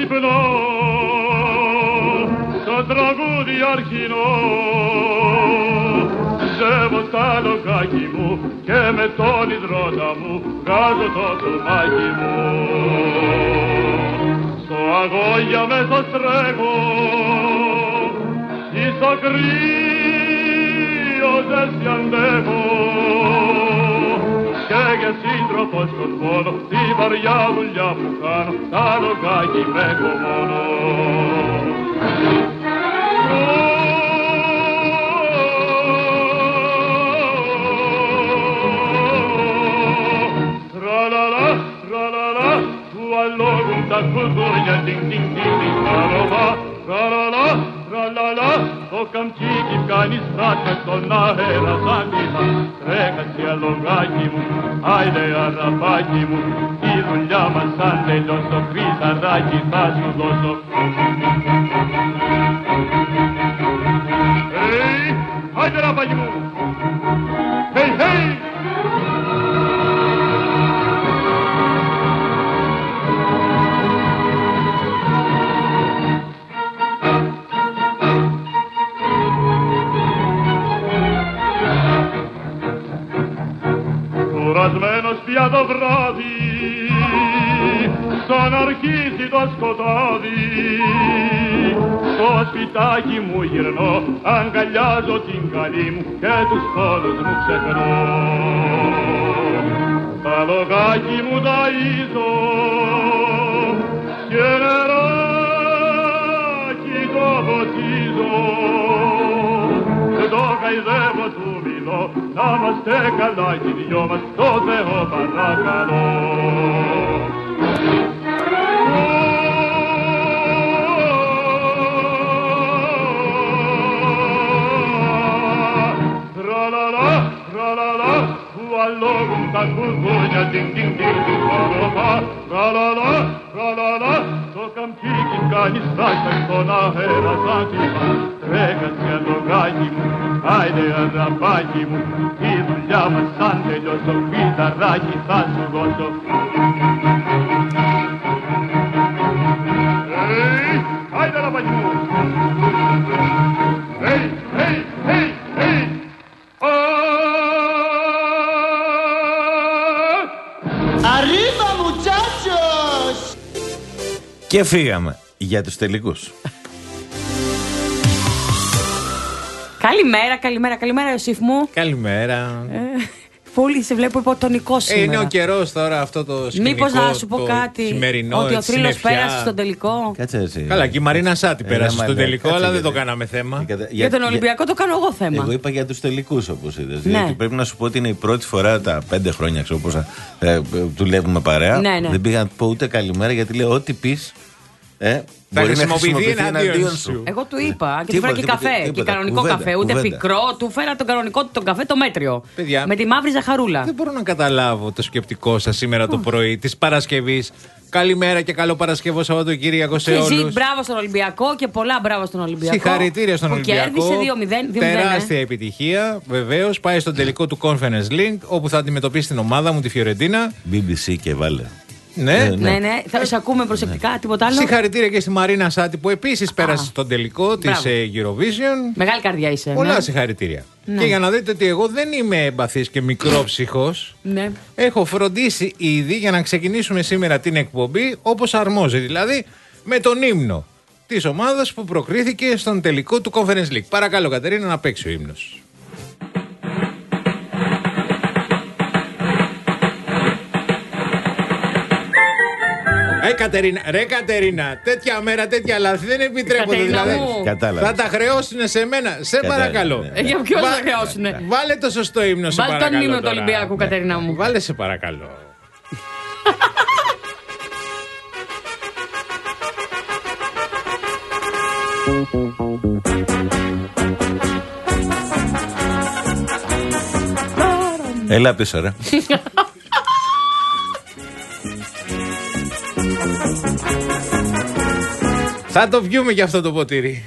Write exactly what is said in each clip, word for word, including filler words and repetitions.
ξυπνώ στο τραγούδι αρχινό. Ζεύω στα λογάκι μου και με τον υδρότα μου βγάζω το τσουμάκι μου. Στο αγώγια μέσα στρέχω, στο κρύο ζέστη αντέχω και για σύντροφο στον πόνο τη βαριά δουλειά που κάνω τα λογάκι με έχω μόνο. Τραλαλά, τραλαλά, του αλόγουν τα κουδούνια, τιν τιν τιν τιν, τραλαλά, τραλαλά, τραλαλά, το καμτσίκι κάνει στράτα στον αέρα σαν κύμα. Τρέχασε αλογάκι μου, άιντε αραπάκι μου, η δουλειά μας αν τελειώσω, χρυσαράκι θα σου δώσω. Hey, άιντε ραπάκι μου, hey, hey! Κουρασμένος πια το βράδυ, σαν αρχίσει το σκοτάδι, στο σπιτάκι μου γυρνώ, αγκαλιάζω την καλή μου και τους πόνους μου ξεχνώ. Τα λογάκι μου ταΐζω και νεράκι το ποτίζω, το καηδεύω του μιλώ, να είμαστε καλά κι οι δυο μας, το Θεό παρακαλώ. Τραλαλά, τραλαλά, που αλόγουν τα κουδούνια, τιν τιν τιν τιν, τραλαλά, τραλαλά, το καμτσίκι κάνει στάχτα στον αέρα σαν κύμα. Τρέχασε αλογάκι μου, άιντε αραπάκι μου, η δουλειά μας σαν τελειώσω, φυταράκι θα σου δώσω. Hey, άιντε αραπάκι μου, hey, hey, hey, hey, Arriba muchachos! Και φύγαμε για τους τελικούς. Καλημέρα, καλημέρα, καλημέρα, Ιωσήφ μου. Καλημέρα. Ε, Φούλη, σε βλέπω υποτονικό σήμερα. Ε, είναι ο καιρός τώρα αυτό το σκηνικό. Μήπως να σου πω κάτι, σημερινό, ότι ο θρύλος συννεφιά. πέρασε στον τελικό. Κάτσε εσύ. Καλά, και η Μαρίνα Σάτι Ε, πέρασε άμα στον λέει, τελικό, κάτσε αλλά δεν γιατί. το κάναμε θέμα. Για, Για τον Ολυμπιακό το κάνω εγώ θέμα. Εγώ είπα για τους τελικούς, όπως είδες. Ναι. Γιατί πρέπει να σου πω ότι είναι η πρώτη φορά τα πέντε χρόνια, ξέρω πώς ε, δουλεύουμε παρέα. Ναι, ναι. Δεν πήγα να πω ούτε καλημέρα, γιατί λέω ό,τι πεις. Ε, Θα μπορεί να χρησιμοποιηθεί χρησιμοποιηθεί εναντίον σου. Εγώ του είπα και του Τίποτα, φέρα και τίποτα, καφέ. τίποτα. Και κανονικό Κουβέντα, καφέ. Ούτε κουβέντα. πικρό, του φέρα τον κανονικό του τον καφέ το μέτριο. Παιδιά, με τη μαύρη ζαχαρούλα. Δεν μπορώ να καταλάβω το σκεπτικό σας σήμερα το πρωί της Παρασκευής. Καλημέρα και καλό Παρασκευό Σαββατοκύριακο σε Και ζει, όλους. μπράβο στον Ολυμπιακό και πολλά μπράβο στον Ολυμπιακό. Συγχαρητήρια στον που Ολυμπιακό. Κέρδισε δύο μηδέν. Τεράστια επιτυχία. Βεβαίως πάει στον τελικό του Conference League, όπου θα αντιμετωπίσει την ομάδα μου, τη Φιωρεντίνα. μπι μπι σι και βάλε. Ναι. Ε, Ναι, ναι, θα σε ακούμε προσεκτικά, τίποτα άλλο. Συγχαρητήρια και στη Μαρίνα Σάτι που επίσης πέρασε στον τελικό της Μπράβο. ε, Eurovision. Μεγάλη καρδιά είσαι. Πολλά ναι. συγχαρητήρια. Ναι. Και για να δείτε ότι εγώ δεν είμαι εμπαθής και μικρόψυχος, Ναι. έχω φροντίσει ήδη για να ξεκινήσουμε σήμερα την εκπομπή όπως αρμόζει. Δηλαδή με τον ύμνο της ομάδας που προκρίθηκε στον τελικό του Conference League. Παρακαλώ, Κατερίνα, να παίξει ο ύμνος. Ε, Κατερίνα, ρε Κατερίνα, τέτοια μέρα, τέτοια λάθη δεν επιτρέπονται. Κατερίνα Δηλαδή, μου. Κατάλαβες. θα τα χρεώσουν σε μένα. Σε Κατάλαβα, παρακαλώ. ναι. Ε, για ποιον Βα- θα χρεώσουνε. Βάλε το σωστό ύμνο, σε Βάλ' τον παρακαλώ. ύμνο του τώρα. Ολυμπιακού, Κατερίνα μου. Βάλε, σε παρακαλώ. Έλα πίσω, ρε. Θα το βγούμε για αυτό το ποτήρι.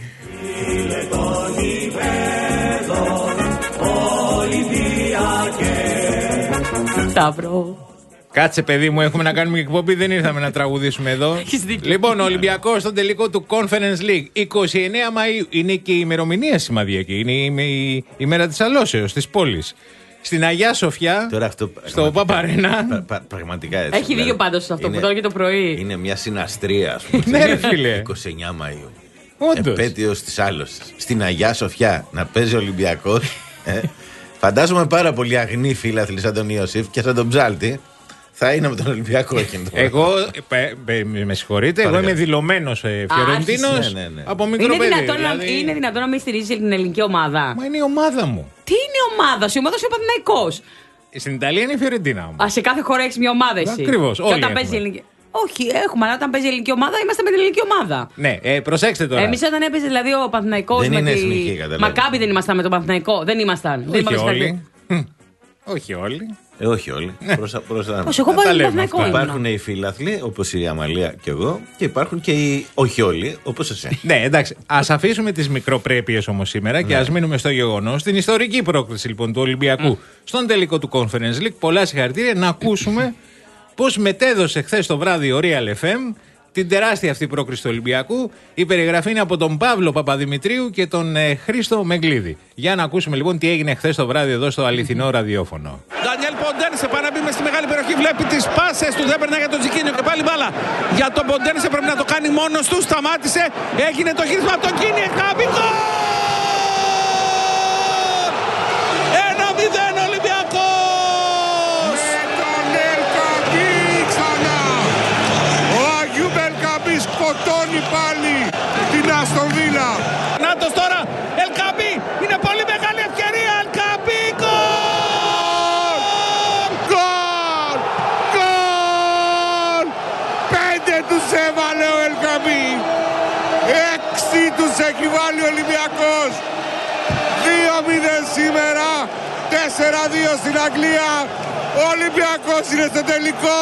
Σταυρό. Κάτσε, παιδί μου, έχουμε να κάνουμε εκπομπή, δεν ήρθαμε να τραγουδήσουμε εδώ. Λοιπόν, ο Ολυμπιακός στον τελικό του Conference League, εικοστή ενάτη Μαΐου, είναι και η ημερομηνία σημαδιακή. Είναι η, η, η μέρα της αλώσεως της πόλης. Στην Αγιά Σοφιά, Τώρα αυτό, στο Παπαρένα. Πρα, πρα, πραγματικά έτσι. Έχει δίκιο πάντως σε αυτό που τώρα και το πρωί. Είναι μια συναστρία, ας πούμε. Ναι, ρε φίλε. εικοστή ενάτη Μαΐου. Όντως. Επέτειος της άλωσης. Στην Αγιά Σοφιά να παίζει ο Ολυμπιακός. ε, φαντάζομαι πάρα πολύ αγνοί φίλαθλοι σαν τον Ιωσήφ και σαν τον Ψάλτη. Θα είναι με τον Ολυμπιακό εκείνο. Εγώ, πε, πε, με συγχωρείτε, εγώ είμαι δηλωμένος ε, Φιωρεντίνος ναι, ναι, ναι. από μικρό Είναι παιδί. δυνατόν, να, δηλαδή... είναι δυνατόν να μην στηρίζει την ελληνική ομάδα. Μα είναι η ομάδα μου. Τι είναι η ομάδα σου, η ομάδα σου είναι ο Παναθηναϊκός. Στην Ιταλία είναι η Φιωρεντίνα μου. Α, σε κάθε χώρα έχει μια ομάδα εσύ. Ακριβώς, Και όλοι όταν έχουμε. παίζει η ελληνική. Όχι, έχουμε, αλλά όταν παίζει η ελληνική ομάδα είμαστε με την ελληνική ομάδα. Ναι, ε, προσέξτε τώρα. Εμεί όταν έπαιζε δηλαδή ο Παναθηναϊκός Δεν με είναι τη εθνική, καταλάβεις. Μακάμπι δεν ήμασταν με τον Παναθηναϊκό. Δεν ήμασταν. Δεν Όχι ήμασταν όλοι. Hm. Όχι όλοι. Ε, όχι όλοι. Προς, προς, Πώς, εγώ τα πάλι λέμε Παναθηναϊκό αυτά. ήμουνα. Υπάρχουν οι φίλαθλοι, όπως η Αμαλία και εγώ, και υπάρχουν και οι όχι όλοι, όπως εσύ. Ναι, εντάξει. Ας αφήσουμε τις μικροπρέπειες όμως σήμερα και ας μείνουμε στο γεγονός. Την ιστορική πρόκριση λοιπόν του Ολυμπιακού στον τελικό του Conference League. Πολλά συγχαρητήρια να ακούσουμε πώς μετέδωσε χθες το βράδυ ο Real εφ εμ την τεράστια αυτή πρόκριση του Ολυμπιακού. Η περιγραφή είναι από τον Παύλο Παπαδημητρίου και τον ε, Χρήστο Μεγκλίδη. Για να ακούσουμε λοιπόν τι έγινε χθες το βράδυ εδώ στο αληθινό ραδιόφωνο. Ντανιέλ Ποντένσε πάει να μπει μες στη μεγάλη περιοχή. Βλέπει τις πάσες του. Δεν περνάει για τον Τζικίνιο. Και πάλι μπάλα για τον Ποντένσε. Πρέπει να το κάνει μόνος του. Σταμάτησε. Έγινε το γύρισμα από τον Κίνη. Χάμπικο! ένα μηδέν Ολυμπιακός! Με τον Ελκαμπή ξανά. Ο Αγίου Ελκαμπή σκοτώνει πάλι την Αστον Βίλα. Νάτος τώρα. Ελκαμπή. Είναι πολύ μεγάλη ευκαιρία. Ελκαμπή. Γκολ! Γκολ! Γκολ! Πέντε τους έβαλε ο Ελκαμπή. Έξι τους έχει βάλει ο Ολυμπιακός. δύο μηδέν σήμερα. τέσσερα δύο στην Αγγλία. Ο Ολυμπιακός είναι στο τελικό.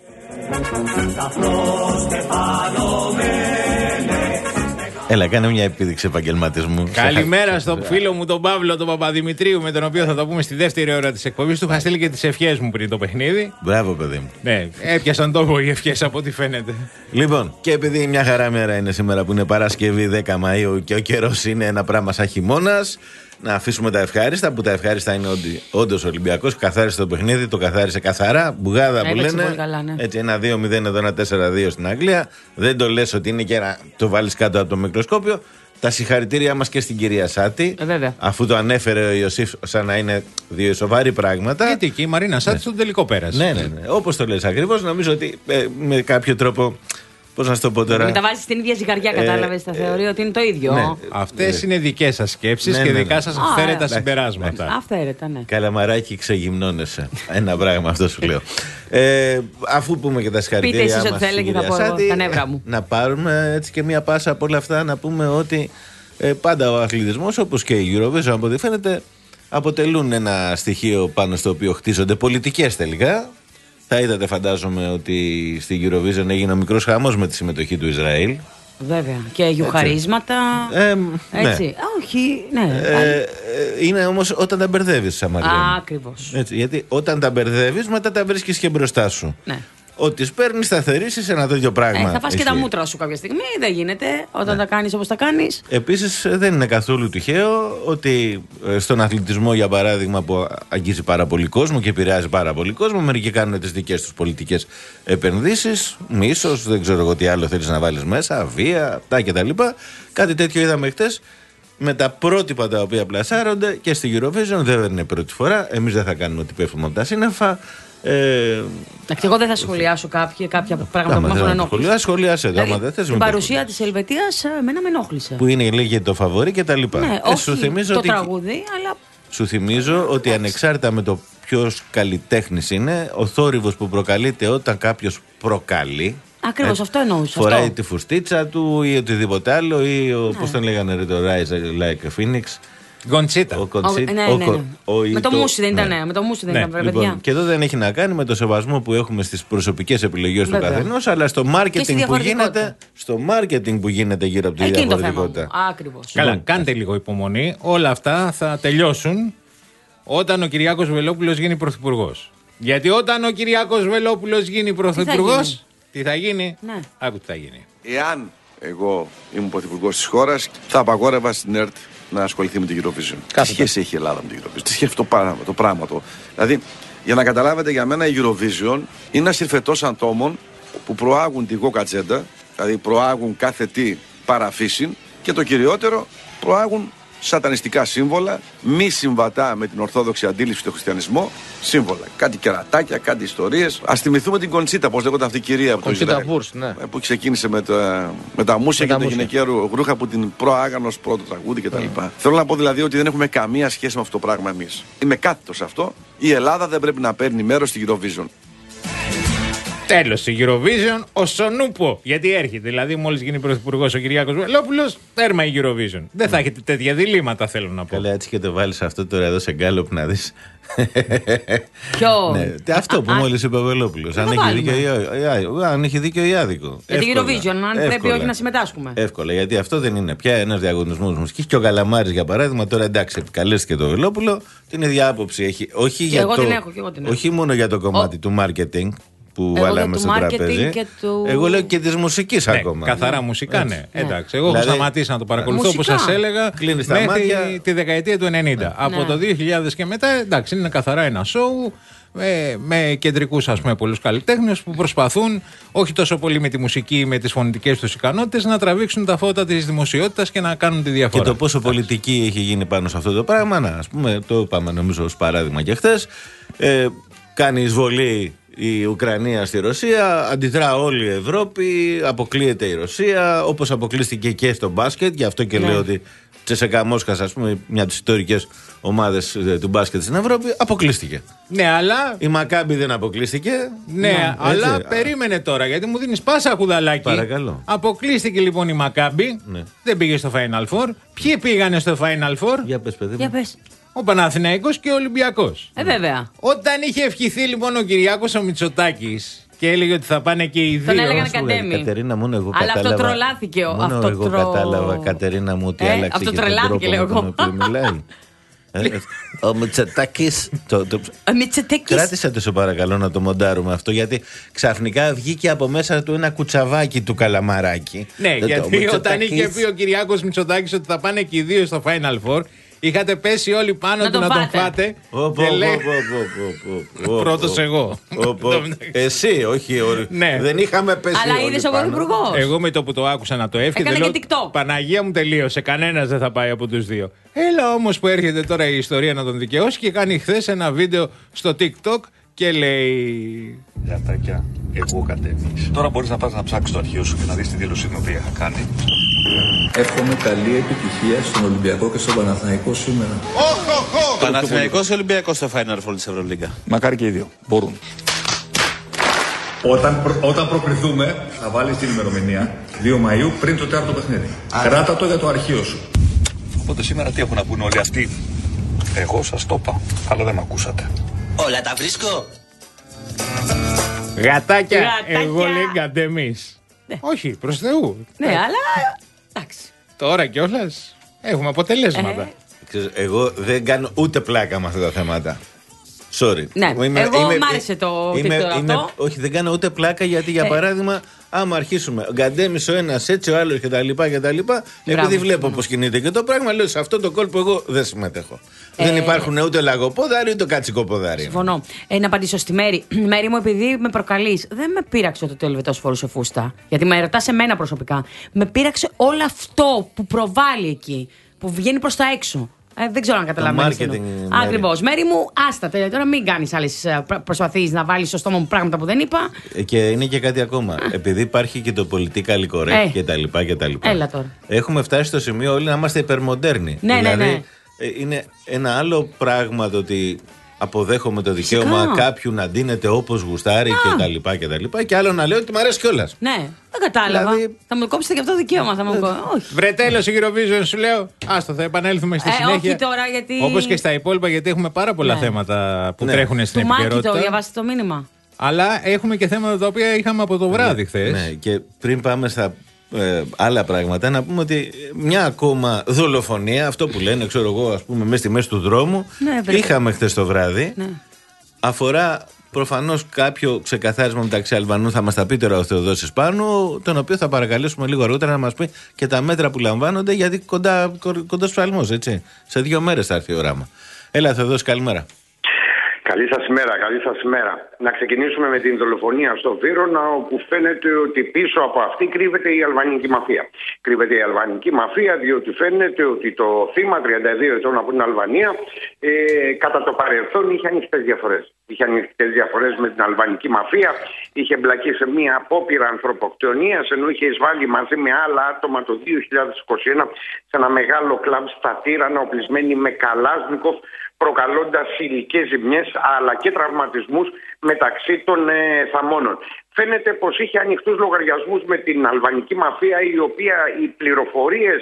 Έλα, κάνε μια επίδειξη επαγγελματισμού. Καλημέρα στον φίλο μου τον Παύλο τον Παπαδημητρίου, με τον οποίο θα το πούμε στη δεύτερη ώρα της εκπομπής του. Είχα στείλει και τις ευχές μου πριν το παιχνίδι. Μπράβο, παιδί μου. Ναι, έπιασαν τόπο οι ευχές από ό,τι φαίνεται. Λοιπόν, και επειδή μια χαρά μέρα είναι σήμερα που είναι Παρασκευή δέκα Μαΐου και ο καιρός είναι ένα πράγμα σαν χειμώνας, να αφήσουμε τα ευχάριστα, που τα ευχάριστα είναι ότι όντως ο Ολυμπιακός καθάρισε το παιχνίδι, το καθάρισε καθαρά, μπουγάδα που Έπαιξε λένε. πολύ καλά, ναι. Έτσι, ένα δύο μηδέν εδώ, ένα τέσσερα δύο στην Αγγλία. Δεν το λες ότι είναι και να το βάλεις κάτω από το μικροσκόπιο. Τα συγχαρητήριά μας και στην κυρία Σάτη. Ε, βέβαια. Αφού το ανέφερε ο Ιωσήφ σαν να είναι δύο σοβαροί πράγματα. Γιατί και η Μαρίνα Σάτη στον τελικό πέρασε. Ναι, ναι, ναι. Όπως το λες ακριβώς, νομίζω ότι ε, με κάποιο τρόπο. Πώς να σου το πω τώρα. Μην τα βάζει στην ίδια ζυγαριά, κατάλαβε. Τα θεωρεί ότι είναι το ίδιο. ναι. Αυτές είναι δικές σας σκέψεις Ναι, και ναι, ναι. δικά σας Α, αυθαίρετα ε, συμπεράσματα. Αυθαίρετα, ναι. Καλαμαράκι, ξεγυμνώνεσαι. Ένα πράγμα, αυτό σου λέω. Ε, αφού πούμε και τα συγχαρητήριά Πείτε εσείς μας ό,τι θέλετε στην και θα κυρία πω εγώ Σάτη, τα νεύρα μου. να πάρουμε έτσι και μία πάσα από όλα αυτά, να πούμε ότι ε, πάντα ο αθλητισμός, όπως και η Eurovision, από ό,τι φαίνεται, αποτελούν ένα στοιχείο πάνω στο οποίο χτίζονται πολιτικές τελικά. Θα είδατε, φαντάζομαι, ότι στη Eurovision έγινε ο μικρός χαμός με τη συμμετοχή του Ισραήλ. Βέβαια. Και γιουχαρίσματα. Ε, ναι. Έτσι. Α, όχι, ναι. Ε, ε, είναι όμως όταν τα μπερδεύεις, Σαμαριάννη. Ακριβώς. Έτσι, γιατί όταν τα μπερδεύεις, μετά τα βρίσκεις και μπροστά σου. Ναι. Ότι παίρνει σταθερήσει σε ένα τέτοιο πράγμα. Ε, θα φας και τα μούτρα σου κάποια στιγμή. Δεν γίνεται όταν τα κάνεις όπως τα κάνεις. Επίσης, δεν είναι καθόλου τυχαίο ότι ε, στον αθλητισμό, για παράδειγμα, που αγγίζει πάρα πολύ κόσμο και επηρεάζει πάρα πολύ κόσμο, μερικοί κάνουν τις δικές τους πολιτικές επενδύσεις, μίσος, δεν ξέρω εγώ τι άλλο θέλεις να βάλεις μέσα, βία, αυτά κτλ. Κάτι τέτοιο είδαμε χτες. Με τα πρότυπα τα οποία πλασάρονται και στη Eurovision, δεν είναι πρώτη φορά. Εμείς δεν θα κάνουμε ότι πέφτουμε από τα σύννεφα. Ε, Εντάξει, εγώ δεν θα σχολιάσω κάποια, κάποια πράγματα που με έχουν ενόχληση. Σχολιάσαι το, άμα δεν θες. Την παρουσία της Ελβετίας εμένα με ενόχλησε. Που είναι λέγεται το φαβορί και τα λοιπά. Ναι, ε, όχι σου θυμίζω το ότι, τραγούδι, αλλά. Σου θυμίζω ότι ανεξάρτητα με το ποιος καλλιτέχνης είναι, ο θόρυβος που προκαλείται όταν κάποιος προκαλεί. Ακριβώς, αυτό εννοούσα. Φοράει αυτό. τη φουστίτσα του ή οτιδήποτε άλλο, ή ναι. Πώς τον λέγανε ρε, το Rise Like a Phoenix. Γκοντσίτα. Ο Κοντσίτα. Ναι, ναι, ναι. Με το μουσι δεν ήταν, ναι. Με το μουσι δεν ναι. ήταν, Λοιπόν, παιδιά. και εδώ δεν έχει να κάνει με το σεβασμό που έχουμε στις προσωπικές επιλογές του καθενός, αλλά στο marketing που γίνεται, στο marketing που γίνεται γύρω από τη Εκεί διαφορετικότητα. είναι το θέμα. Ακριβώς. Καλά, Λοιπόν, κάντε λίγο υπομονή. Όλα αυτά θα τελειώσουν όταν ο Κυριάκος Βελόπουλος γίνει πρωθυπουργός. Γιατί όταν ο Κυριάκος Βελόπουλος γίνει πρωθυπουργός, τι θα γίνει. Ναι. Άκου τι θα γίνει. Εάν εγώ ήμουν πρωθυπουργός της χώρας, θα απαγόρευα στην ΕΡΤ να ασχοληθεί με την Eurovision. Τι σχέση έχει η Ελλάδα με την Eurovision, τι σχέση το πράγμα, το πράγμα το. Δηλαδή, για να καταλάβετε, για μένα η Eurovision είναι ένας συρφετός ατόμων που προάγουν τη γοκατζέντα, δηλαδή προάγουν κάθε τι παραφύσιν, και το κυριότερο, προάγουν σατανιστικά σύμβολα, μη συμβατά με την ορθόδοξη αντίληψη του χριστιανισμού, σύμβολα. Κάτι κερατάκια, κάτι ιστορίες. Ας θυμηθούμε την Κοντσίτα, πώς λέγονταν αυτή η κυρία από το Ισραήλ. Βούρς, ναι. Που ξεκίνησε με τα, με τα μουσια και τα γυναικεία ρούχα που την προάγαν ως πρώτο τραγούδι κτλ. Mm. Θέλω να πω δηλαδή ότι δεν έχουμε καμία σχέση με αυτό το πράγμα εμείς. Είμαι κάθετος σε αυτό. Η Ελλάδα δεν πρέπει να παίρνει μέρος στη Eurovision. Τέλος, η Eurovision, ο Σονούπο. Γιατί έρχεται, δηλαδή, μόλις γίνει πρωθυπουργός ο Κυριάκος Βελόπουλος, τέρμα η Eurovision. Δεν θα έχετε τέτοια διλήμματα, θέλω να πω. Καλά, έτσι και το βάλεις αυτό τώρα εδώ σε γκάλωπ να δεις. Ποιο? Ναι, αυτό που μόλις είπε ο Βελόπουλος. Αν έχει δίκιο ή άδικο. Αν έχει δίκιο ή άδικο. Για την Eurovision, αν πρέπει όχι να συμμετάσχουμε. Εύκολα, γιατί αυτό δεν είναι πια ένας διαγωνισμός μουσικής. Και ο Καλαμάρης, για παράδειγμα, τώρα εντάξει, επικαλέστηκε το Βελόπουλο, την ίδια άποψη έχει. Όχι, για εγώ το, την έχω, και εγώ την έχω. όχι μόνο για το κομμάτι του marketing που εγώ βάλαμε στο τραπέζι. Του... Εγώ λέω και τη μουσική ναι, ακόμα. Καθαρά μουσικά, ναι. ναι. Εντάξει, εγώ δηλαδή, έχω σταματήσει να το παρακολουθώ όπως σας έλεγα μέχρι μάτια. Τη δεκαετία του ενενήντα. Ναι. Από ναι. το δύο χιλιάδες και μετά, εντάξει, είναι καθαρά ένα σοου. Με, με κεντρικούς, ας πούμε, πολλούς καλλιτέχνες που προσπαθούν όχι τόσο πολύ με τη μουσική ή με τις φωνητικές τους ικανότητες να τραβήξουν τα φώτα της δημοσιότητας και να κάνουν τη διαφορά. Και το πόσο πολιτική έχει γίνει πάνω σε αυτό το πράγμα, να, ας πούμε, το είπαμε νομίζω ως παράδειγμα και χθες. Ε, κάνει εισβολή η Ουκρανία στη Ρωσία, αντιδρά όλη η Ευρώπη, αποκλείεται η Ρωσία, όπως αποκλείστηκε και στο μπάσκετ. Γι' αυτό και ναι. λέω ότι Τσεσεκά Μόσχας, ας πούμε, μια από τις ιστορικές ομάδες του μπάσκετ στην Ευρώπη, αποκλείστηκε. Ναι, αλλά. Η Μακάμπι δεν αποκλείστηκε. Ναι, ναι αλλά έτσι. Περίμενε τώρα, γιατί μου δίνεις πάσα κουδαλάκι. Παρακαλώ. Αποκλείστηκε λοιπόν η Μακάμπι, ναι. δεν πήγε στο Final Four. Ποιοι πήγανε στο Final Four? Για πες, παιδί μου. Για πες. Ο Παναθηναϊκός και ο Ολυμπιακός. Ε, βέβαια. Όταν είχε ευχηθεί λοιπόν ο Κυριάκος ο Μητσοτάκης και έλεγε ότι θα πάνε και οι δύο. Τον έλεγαν Κατέμι. Κατερίνα, μόνο εγώ αλλά κατάλαβα. Αυτό τρολάθηκε. Μόνο αυτό εγώ τρο... κατάλαβα, Κατερίνα μου, ότι ε, άλλαξε αυτό και τον τρόπο λέω με τον οποίο μιλάει. Ο Μητσοτάκης. Κράτησε το, σε παρακαλώ, να το μοντάρουμε αυτό, γιατί ξαφνικά βγήκε από μέσα του ένα κουτσαβάκι του Καλαμαράκι. Ναι, γιατί όταν είχε πει ο Κυριάκος Μητσοτάκης ότι θα πάνε και οι δύο στο Final Four, είχατε πέσει όλοι πάνω του να τον φάτε. Πρώτος εγώ. Εσύ, όχι. Δεν είχαμε πέσει. Αλλά είδες ο πρωθυπουργός. Εγώ με το που το άκουσα να το εύχεται, λέω, Παναγία μου, τελείωσε. Κανένας δεν θα πάει από τους δύο. Έλα όμως που έρχεται τώρα η ιστορία να τον δικαιώσει και κάνει χθες ένα βίντεο στο TikTok και λέει. Γατάκια, εγώ Κατέμις. Τώρα μπορείς να πας να ψάξεις το αρχείο σου και να δεις τη δήλωση την οποία είχα κάνει. Εύχομαι καλή επιτυχία στον Ολυμπιακό και στον Παναθηναϊκό σήμερα. Παναθηναϊκός ή Ολυμπιακός στο Final Four της Ευρωλίγκα? Μακάρι και οι δύο. Μπορούν. Όταν, προ, όταν προκριθούμε, θα βάλεις την ημερομηνία δύο Μαΐου πριν το τέταρτο παιχνίδι. Κράτα το για το αρχείο σου. Οπότε σήμερα τι έχουν να πούνε όλοι αυτοί? Εγώ σας το είπα, αλλά δεν με ακούσατε. Όλα τα βρίσκω. Γατάκια, Γατάκια. Εγώ λέει Κατέμις. Ναι. Όχι, προς Θεού. Ναι, ναι. αλλά εντάξει. Τώρα κιόλας έχουμε αποτελέσματα. Ε. Εγώ δεν κάνω ούτε πλάκα με αυτά τα θέματα. Sorry. Ναι, είμαι, εγώ είμαι, μ' άρεσε το είμαι, TikTok είμαι, αυτό. Όχι, δεν κάνω ούτε πλάκα, γιατί για ε. παράδειγμα, άμα αρχίσουμε ο Γκαντέμις ο ένας έτσι, ο άλλος κτλ. Επειδή βλέπω πώς κινείται και το πράγμα, λέω σε αυτό το κόλπο εγώ δεν συμμετέχω. Ε. Δεν υπάρχουν ούτε λαγοπόδαροι ούτε κατσικοπόδαροι. Συμφωνώ. Ε, να απαντήσω στη Μέρη. Μέρη μου, επειδή με προκαλείς, δεν με πείραξε ότι ο Ελβετός φορούσε φούστα. Γιατί με ρωτάς εμένα προσωπικά. Με πείραξε όλο αυτό που προβάλλει εκεί, που βγαίνει προς τα έξω. Ε, δεν ξέρω αν καταλαβαίνεις. Ακριβώς. Μέρη μου, άστα τώρα, μην κάνεις άλλες προσπαθείς να βάλεις στο στόμα μου πράγματα που δεν είπα. Και είναι και κάτι ακόμα. Επειδή υπάρχει και το πολιτικά correct ε. κτλ. Έλα τώρα. Έχουμε φτάσει στο σημείο όλοι να είμαστε υπερμοντέρνοι. Ναι, δηλαδή, ναι, ναι. είναι ένα άλλο πράγμα το ότι αποδέχομαι το δικαίωμα Φυσικά. κάποιου να ντύνεται όπως γουστάρει κτλ. Και, και άλλο να λέω ότι μου αρέσει κιόλας. Ναι, δεν κατάλαβα. Δηλαδή... Θα μου κόψετε και αυτό το δικαίωμα. Θα μου κόψετε. Όχι. Βρε, τέλος η Eurovision, σου λέω. Άστο, θα επανέλθουμε στη ε, συνέχεια. Όχι τώρα, γιατί. Όπως και στα υπόλοιπα, γιατί έχουμε πάρα πολλά ναι. θέματα που ναι. τρέχουν στην του επικαιρότητα. Μάκη το διαβάσετε το μήνυμα. Αλλά έχουμε και θέματα τα οποία είχαμε από το βράδυ χθες. Ναι, και πριν πάμε στα. Ε, άλλα πράγματα, να πούμε ότι μια ακόμα δολοφονία, αυτό που λένε, ξέρω εγώ, ας πούμε, μέσα στη μέση του δρόμου, ναι, είχαμε χθες το βράδυ. Ναι. Αφορά Προφανώς κάποιο ξεκαθάρισμα μεταξύ Αλβανού θα μας τα πει τώρα ο Θεοδόσης Πάνου, τον οποίο θα παρακαλέσουμε λίγο αργότερα να μας πει και τα μέτρα που λαμβάνονται, γιατί κοντά, κοντά στους αλμούς, έτσι. Σε δύο μέρες θα έρθει ο Ράμα. Έλα, Θεοδόση, καλημέρα. Καλή σας ημέρα, καλή σας ημέρα. Να ξεκινήσουμε με την δολοφονία στο Βύρωνα, όπου φαίνεται ότι πίσω από αυτή κρύβεται η αλβανική μαφία. Κρύβεται η αλβανική μαφία, διότι φαίνεται ότι το θύμα, τριάντα δύο ετών από την Αλβανία, ε, κατά το παρελθόν είχε ανοιχτές διαφορές. Είχε ανοιχτές διαφορές με την αλβανική μαφία, είχε μπλακεί σε μια απόπειρα ανθρωποκτονίας, ενώ είχε εισβάλει μαζί με άλλα άτομα το δύο χιλιάδες είκοσι ένα σε ένα μεγάλο κλαμπ στα Τύρανα, οπλισμένοι με καλάσνικοφ, προκαλώντας υλικές ζημιές αλλά και τραυματισμούς μεταξύ των ε, θαμώνων. Φαίνεται πως είχε ανοιχτούς λογαριασμούς με την αλβανική μαφία, η οποία οι πληροφορίες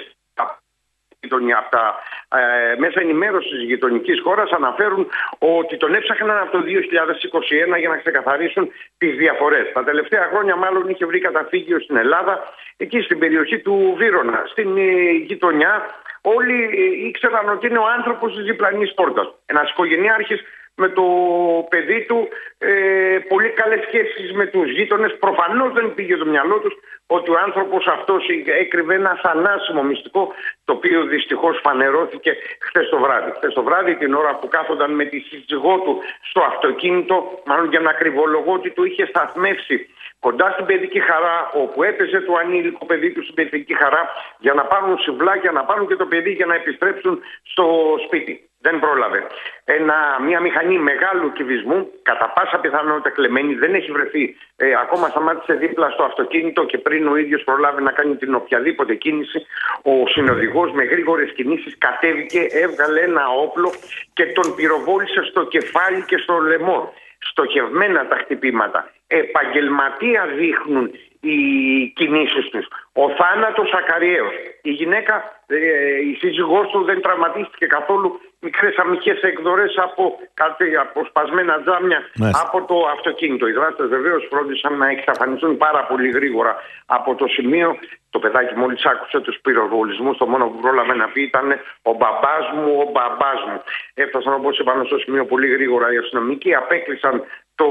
από τα ε, μέσα ενημέρωσης της γειτονικής χώρας αναφέρουν ότι τον έψαχναν από το δύο χιλιάδες είκοσι ένα για να ξεκαθαρίσουν τις διαφορές. Τα τελευταία χρόνια μάλλον είχε βρει καταφύγιο στην Ελλάδα, εκεί στην περιοχή του Βύρωνα, στην ε, γειτονιά. Όλοι ήξεραν ότι είναι ο άνθρωπος της διπλανής πόρτας. Ένας οικογενειάρχης με το παιδί του, ε, πολύ καλές σχέσεις με τους γείτονες. Προφανώς δεν πήγε το μυαλό τους ότι ο άνθρωπος αυτός έκρυβε ένα θανάσιμο μυστικό, το οποίο δυστυχώς φανερώθηκε χθες το βράδυ. Χθες το βράδυ, την ώρα που κάθονταν με τη σύζυγό του στο αυτοκίνητο, μάλλον για να κρυβολογώ ότι του είχε σταθμεύσει κοντά στην παιδική χαρά, όπου έπαιζε το ανήλικο παιδί του στην παιδική χαρά, για να πάρουν σουβλάκια, να πάρουν και το παιδί για να επιστρέψουν στο σπίτι. Δεν πρόλαβε. Ένα, μια μηχανή μεγάλου κυβισμού, κατά πάσα πιθανότητα κλεμμένη, δεν έχει βρεθεί. Ε, ακόμα σταμάτησε δίπλα στο αυτοκίνητο και πριν ο ίδιος προλάβει να κάνει την οποιαδήποτε κίνηση, ο συνοδηγός με γρήγορες κινήσεις κατέβηκε, έβγαλε ένα όπλο και τον πυροβόλησε στο κεφάλι και στο λαιμό. Στοχευμένα τα χτυπήματα. Επαγγελματία δείχνουν οι κινήσεις τους. Ο θάνατος ακαριαίος. Η γυναίκα, ε, η σύζυγός του δεν τραυματίστηκε καθόλου. Μικρές αμυχές εκδορές από, από σπασμένα τζάμια. Μάλιστα. Από το αυτοκίνητο. Οι δράστες βεβαίως φρόντισαν να εξαφανιστούν πάρα πολύ γρήγορα από το σημείο. Το παιδάκι μόλις άκουσε τους πυροβολισμούς, το μόνο που πρόλαβε να πει ήταν «ο μπαμπάς μου, ο μπαμπάς μου». Έφτασαν, όπως είπαμε, στο σημείο πολύ γρήγορα οι αστυνομικοί, απέκλεισαν το,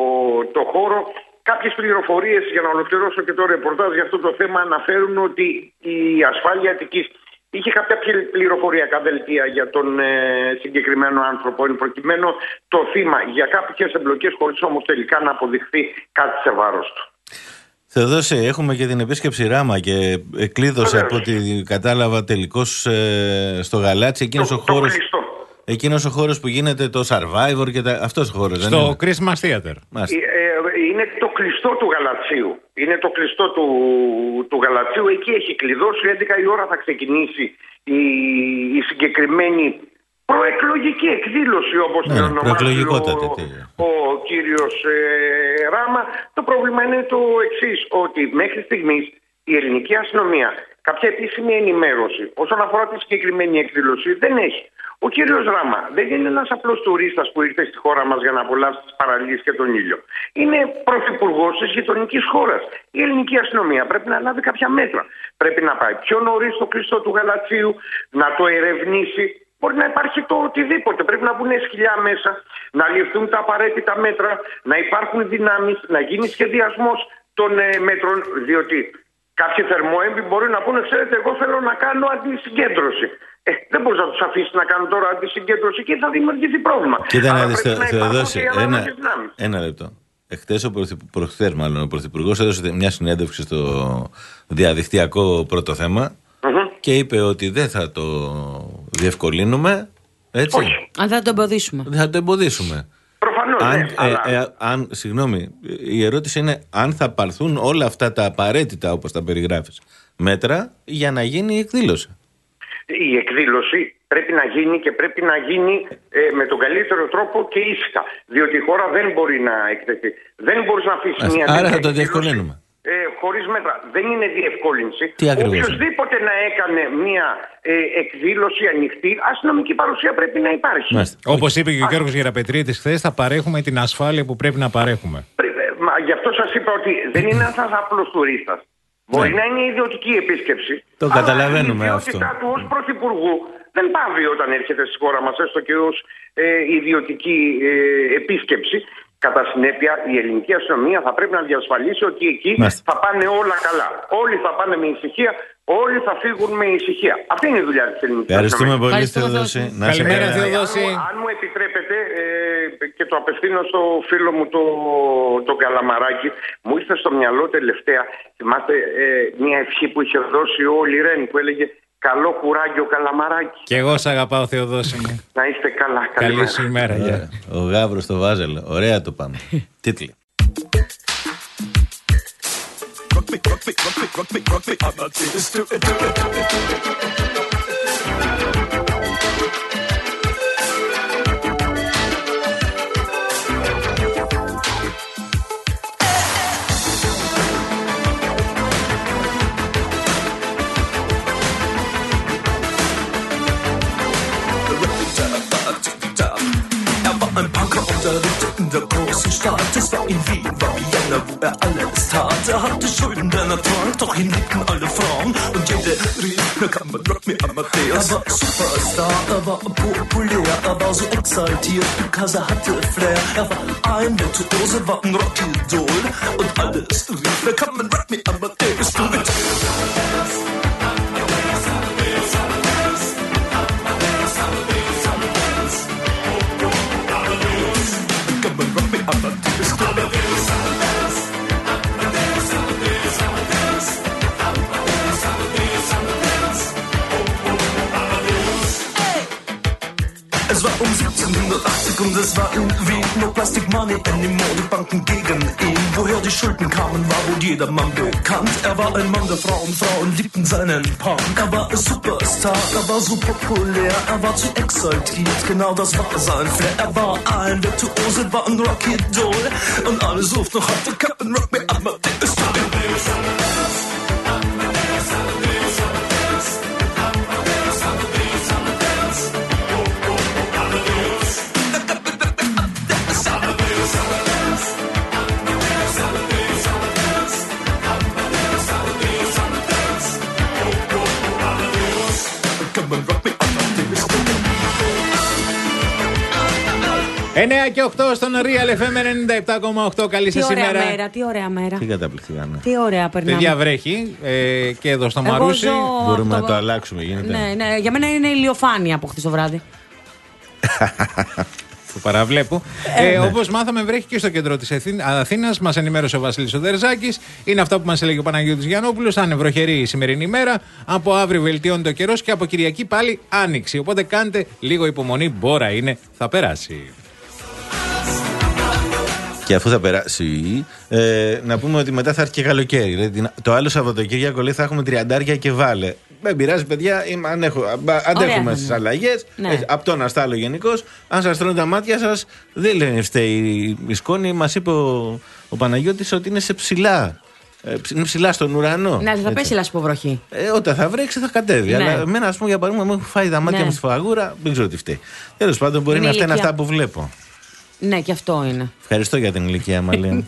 το χώρο. Κάποιες πληροφορίες, για να ολοκληρώσω και το ρεπορτάζ για αυτό το θέμα, αναφέρουν ότι η ασφάλεια Αττικής είχε κάποια πληροφοριακά δελτία για τον ε, συγκεκριμένο άνθρωπο, εν προκειμένου το θύμα για κάποιες εμπλοκές, χωρίς όμως τελικά να αποδειχθεί κάτι σε βάρος του. Θεοδόση, έχουμε και την επίσκεψη Ράμα και κλείδωσε από ό,τι κατάλαβα τελικώς ε, στο Γαλάτσι εκείνος το, ο χώρος. Εκείνος ο χώρος που γίνεται το Survivor και τα... αυτός ο χώρος. Στο δεν είναι? Christmas Theater. Ε, είναι το κλειστό του Γαλατσίου. Είναι το κλειστό του, του Γαλατσίου. Εκεί έχει κλειδώσει. έντεκα η ώρα θα ξεκινήσει η, η συγκεκριμένη προεκλογική εκδήλωση, όπως ναι, την ονομάζει ο, ο κύριος ε, Ράμα. Το πρόβλημα είναι το εξής, ότι μέχρι στιγμής η ελληνική αστυνομία κάποια επίσημη ενημέρωση όσον αφορά τη συγκεκριμένη εκδήλωση δεν έχει. Ο κύριος Ράμα δεν είναι ένας απλός τουρίστας που ήρθε στη χώρα μας για να απολαύσει τις παραλίες και τον ήλιο. Είναι πρωθυπουργός της γειτονικής χώρας. Η ελληνική αστυνομία πρέπει να λάβει κάποια μέτρα. Πρέπει να πάει πιο νωρίς στο κλειστό του Γαλατσίου, να το ερευνήσει. Μπορεί να υπάρχει το οτιδήποτε. Πρέπει να μπουν σκυλιά μέσα, να ληφθούν τα απαραίτητα μέτρα, να υπάρχουν δυνάμεις, να γίνει σχεδιασμός των ε, μέτρων, διότι κάποιοι θερμόέμποι μπορεί να πούνε, ξέρετε, εγώ θέλω να κάνω αντισυγκέντρωση. Ε, δεν μπορεί να του αφήσει να κάνουν τώρα αντισυγκέντρωση και θα δημιουργηθεί πρόβλημα. Κοίτα να δεις, Θεοδόση, ένα, ένα λεπτό. Εχθές ο Πρωθυπουργός, μάλλον ο Πρωθυπουργός έδωσε μια συνέντευξη στο διαδικτυακό πρώτο θέμα mm-hmm. και είπε ότι δεν θα το διευκολύνουμε. Έτσι. Όχι. Αν θα το εμποδίσουμε. Δεν θα το εμποδίσουμε. Προφανώς. Αν, ναι, ε, αλλά... ε, αν, συγγνώμη, η ερώτηση είναι αν θα πάρθουν όλα αυτά τα απαραίτητα, όπως τα περιγράφεις, μέτρα για να γίνει η εκδήλωση. Η εκδήλωση πρέπει να γίνει και πρέπει να γίνει ε, με τον καλύτερο τρόπο και ήσυχα. Διότι η χώρα δεν μπορεί να εκτεθεί. Δεν μπορεί να αφήσει Ας, μια άρα θα το διευκολύνουμε. Ε, χωρίς μέτρα. Δεν είναι διευκόλυνση. Οποιοςδήποτε να έκανε μια ε, εκδήλωση ανοιχτή, αστυνομική παρουσία πρέπει να υπάρχει. Όπως είπε και ο Γιώργος Γεραπετρίτης χθες, θα παρέχουμε την ασφάλεια που πρέπει να παρέχουμε. Ε, μα, γι' αυτό σας είπα ότι δεν είναι ένας απλός τουρίστας. Μπορεί ναι. να είναι ιδιωτική επίσκεψη. Το αλλά καταλαβαίνουμε αυτό. Η ιδιότητά του ως πρωθυπουργού δεν πάβει όταν έρχεται στη χώρα μας, έστω και ως ε, ιδιωτική ε, επίσκεψη. Κατά συνέπεια, η ελληνική αστυνομία θα πρέπει να διασφαλίσει ότι εκεί Μάλιστα. θα πάνε όλα καλά. Όλοι θα πάνε με ησυχία, όλοι θα φύγουν με ησυχία. Αυτή είναι η δουλειά της ελληνικής αστυνομίας. Ευχαριστούμε πολύ, Θεοδόση. Καλημέρα, Θεοδόση. Αν, αν μου επιτρέπετε, ε, και το απευθύνω στο φίλο μου το, το Καλαμαράκι, μου ήρθε στο μυαλό τελευταία, θυμάστε, ε, μια ευχή που είχε δώσει ο Λιρέν που έλεγε «Καλό κουράγιο Καλαμαράκι». Και εγώ σ' αγαπάω, Θεοδόση μου. Να είστε καλά. Καλή σου ημέρα. Yeah. Ο Γάβρος στο Βάζελο. Ωραία το πάμε. Τίτλοι. Ein Punker unterrichtete in der großen Stadt. Es war in Wien, war Vienna, wo er alles tat. Er hatte Schulden, denn er trank, doch ihn liebten alle Frauen. Und jede rief, na kann man rock me Amadeus. Er war Superstar, er war populär, er war so exaltiert, because er hatte Flair. Er war ein Virtuose, war ein Rockidol. Und alles rief, na kann man rock me Amadeus. Du mit Es war um siebzehnhundertachtzig und es war in Wien. No Plastic Money anymore, die Banken gegen ihn. Woher die Schulden kamen, war wohl jedermann bekannt. Er war ein Mann der Frauen, Frauen liebten seinen Punk. Er war ein Superstar, er war so populär, er war zu exaltiert, genau das war sein Flair. Er war ein Virtuose, war ein Rockidol. Und alle suchten noch auf den Captain Rock me Amadeus. εννιά και οκτώ στον Real εφ εμ ενενήντα επτά κόμμα οκτώ. Καλή σας ημέρα. Τι ωραία μέρα, τι ωραία μέρα. Τι καταπληκτικά. Ναι. Τι ωραία περνάμε. Παιδιά βρέχει ε, και εδώ στο Μαρούσι. ζω Μπορούμε το... να το αλλάξουμε, γίνεται. Ναι, ναι, για μένα είναι ηλιοφάνεια από χθες το βράδυ. Το παραβλέπω. Ε, ε, ναι. Όπως μάθαμε, βρέχει και στο κέντρο της Αθήνας. Μας ενημέρωσε ο Βασίλης Οδερζάκης. Είναι αυτά που μας έλεγε ο Παναγιώτης Γιαννόπουλος. Θα είναι βροχερή η σημερινή ημέρα. Από αύριο βελτιώνει το καιρός και από Κυριακή πάλι άνοιξη. Οπότε κάντε λίγο υπομονή. Μπόρα είναι, θα περάσει. Και αφού θα περάσει, ε, να πούμε ότι μετά θα έρθει και καλοκαίρι. Δηλαδή, το άλλο Σαββατοκύριακο λέει θα έχουμε τριαντάρια και βάλε. Δεν πειράζει, παιδιά, είμαι, ανέχω, αντέχουμε στις αλλαγές. Ναι. Από το ένα στ' άλλο γενικώς. Αν σας τρώνε τα μάτια σας, δεν λένε φταίει η σκόνη. Μας είπε ο, ο Παναγιώτης ότι είναι σε ψηλά. Ε, είναι ψηλά στον ουρανό. Ναι, θα πέσει λασποβροχή. Ε, όταν θα βρέξει θα κατέβει. Ναι. Αλλά εμένα, ας πούμε, για παράδειγμα, μου έχουν φάει τα μάτια ναι. μου στη φαγούρα, δεν ξέρω τι φταίει. Τέλος πάντων, μπορεί είναι να φταίνουν αυτά που βλέπω. Ναι, και αυτό είναι. Ευχαριστώ για την ηλικία, Μαλίν.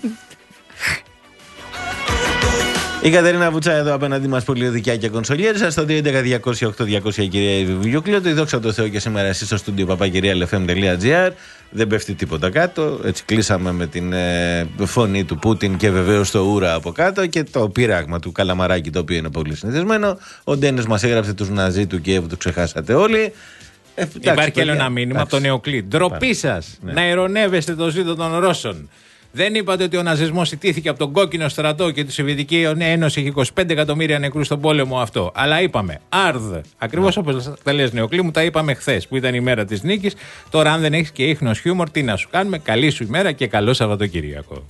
Η Κατερίνα Βουτσά εδώ απέναντί μας, πολυοδικιά και κονσολιέρισα. Στο δύο έντεκα διακόσια οκτώ διακόσια η κυρία Βιβλιοκλήτη. Δόξα τω Θεώ και σήμερα εσείς στο στούντιο παπάκυρια ελ εφ εμ τελεία τζι άρ. Δεν πέφτει τίποτα κάτω. Έτσι κλείσαμε με την ε, φωνή του Πούτιν και βεβαίως το ούρα από κάτω και το πείραγμα του Καλαμαράκι, το οποίο είναι πολύ συνηθισμένο. Ο Ντένις μας έγραψε τους Ναζί του Κιέβου, το ξεχάσατε όλοι. Ε, Υπάρχει και άλλο ένα μήνυμα από τον Νεοκλή. Ντροπή σας ναι. να ειρωνεύεστε το ζήτο των Ρώσων. Δεν είπατε ότι ο ναζισμός ιτήθηκε από τον κόκκινο στρατό και τη Σοβιετική Ένωση έχει είκοσι πέντε εκατομμύρια νεκρούς στον πόλεμο αυτό. Αλλά είπαμε Αρδ. Ακριβώς ναι. όπως τα λες, Νεοκλή, μου τα είπαμε χθες που ήταν η μέρα της νίκης. Τώρα, αν δεν έχεις και ίχνος χιούμορ, τι να σου κάνουμε. Καλή σου ημέρα και καλό Σαββατοκύριακο.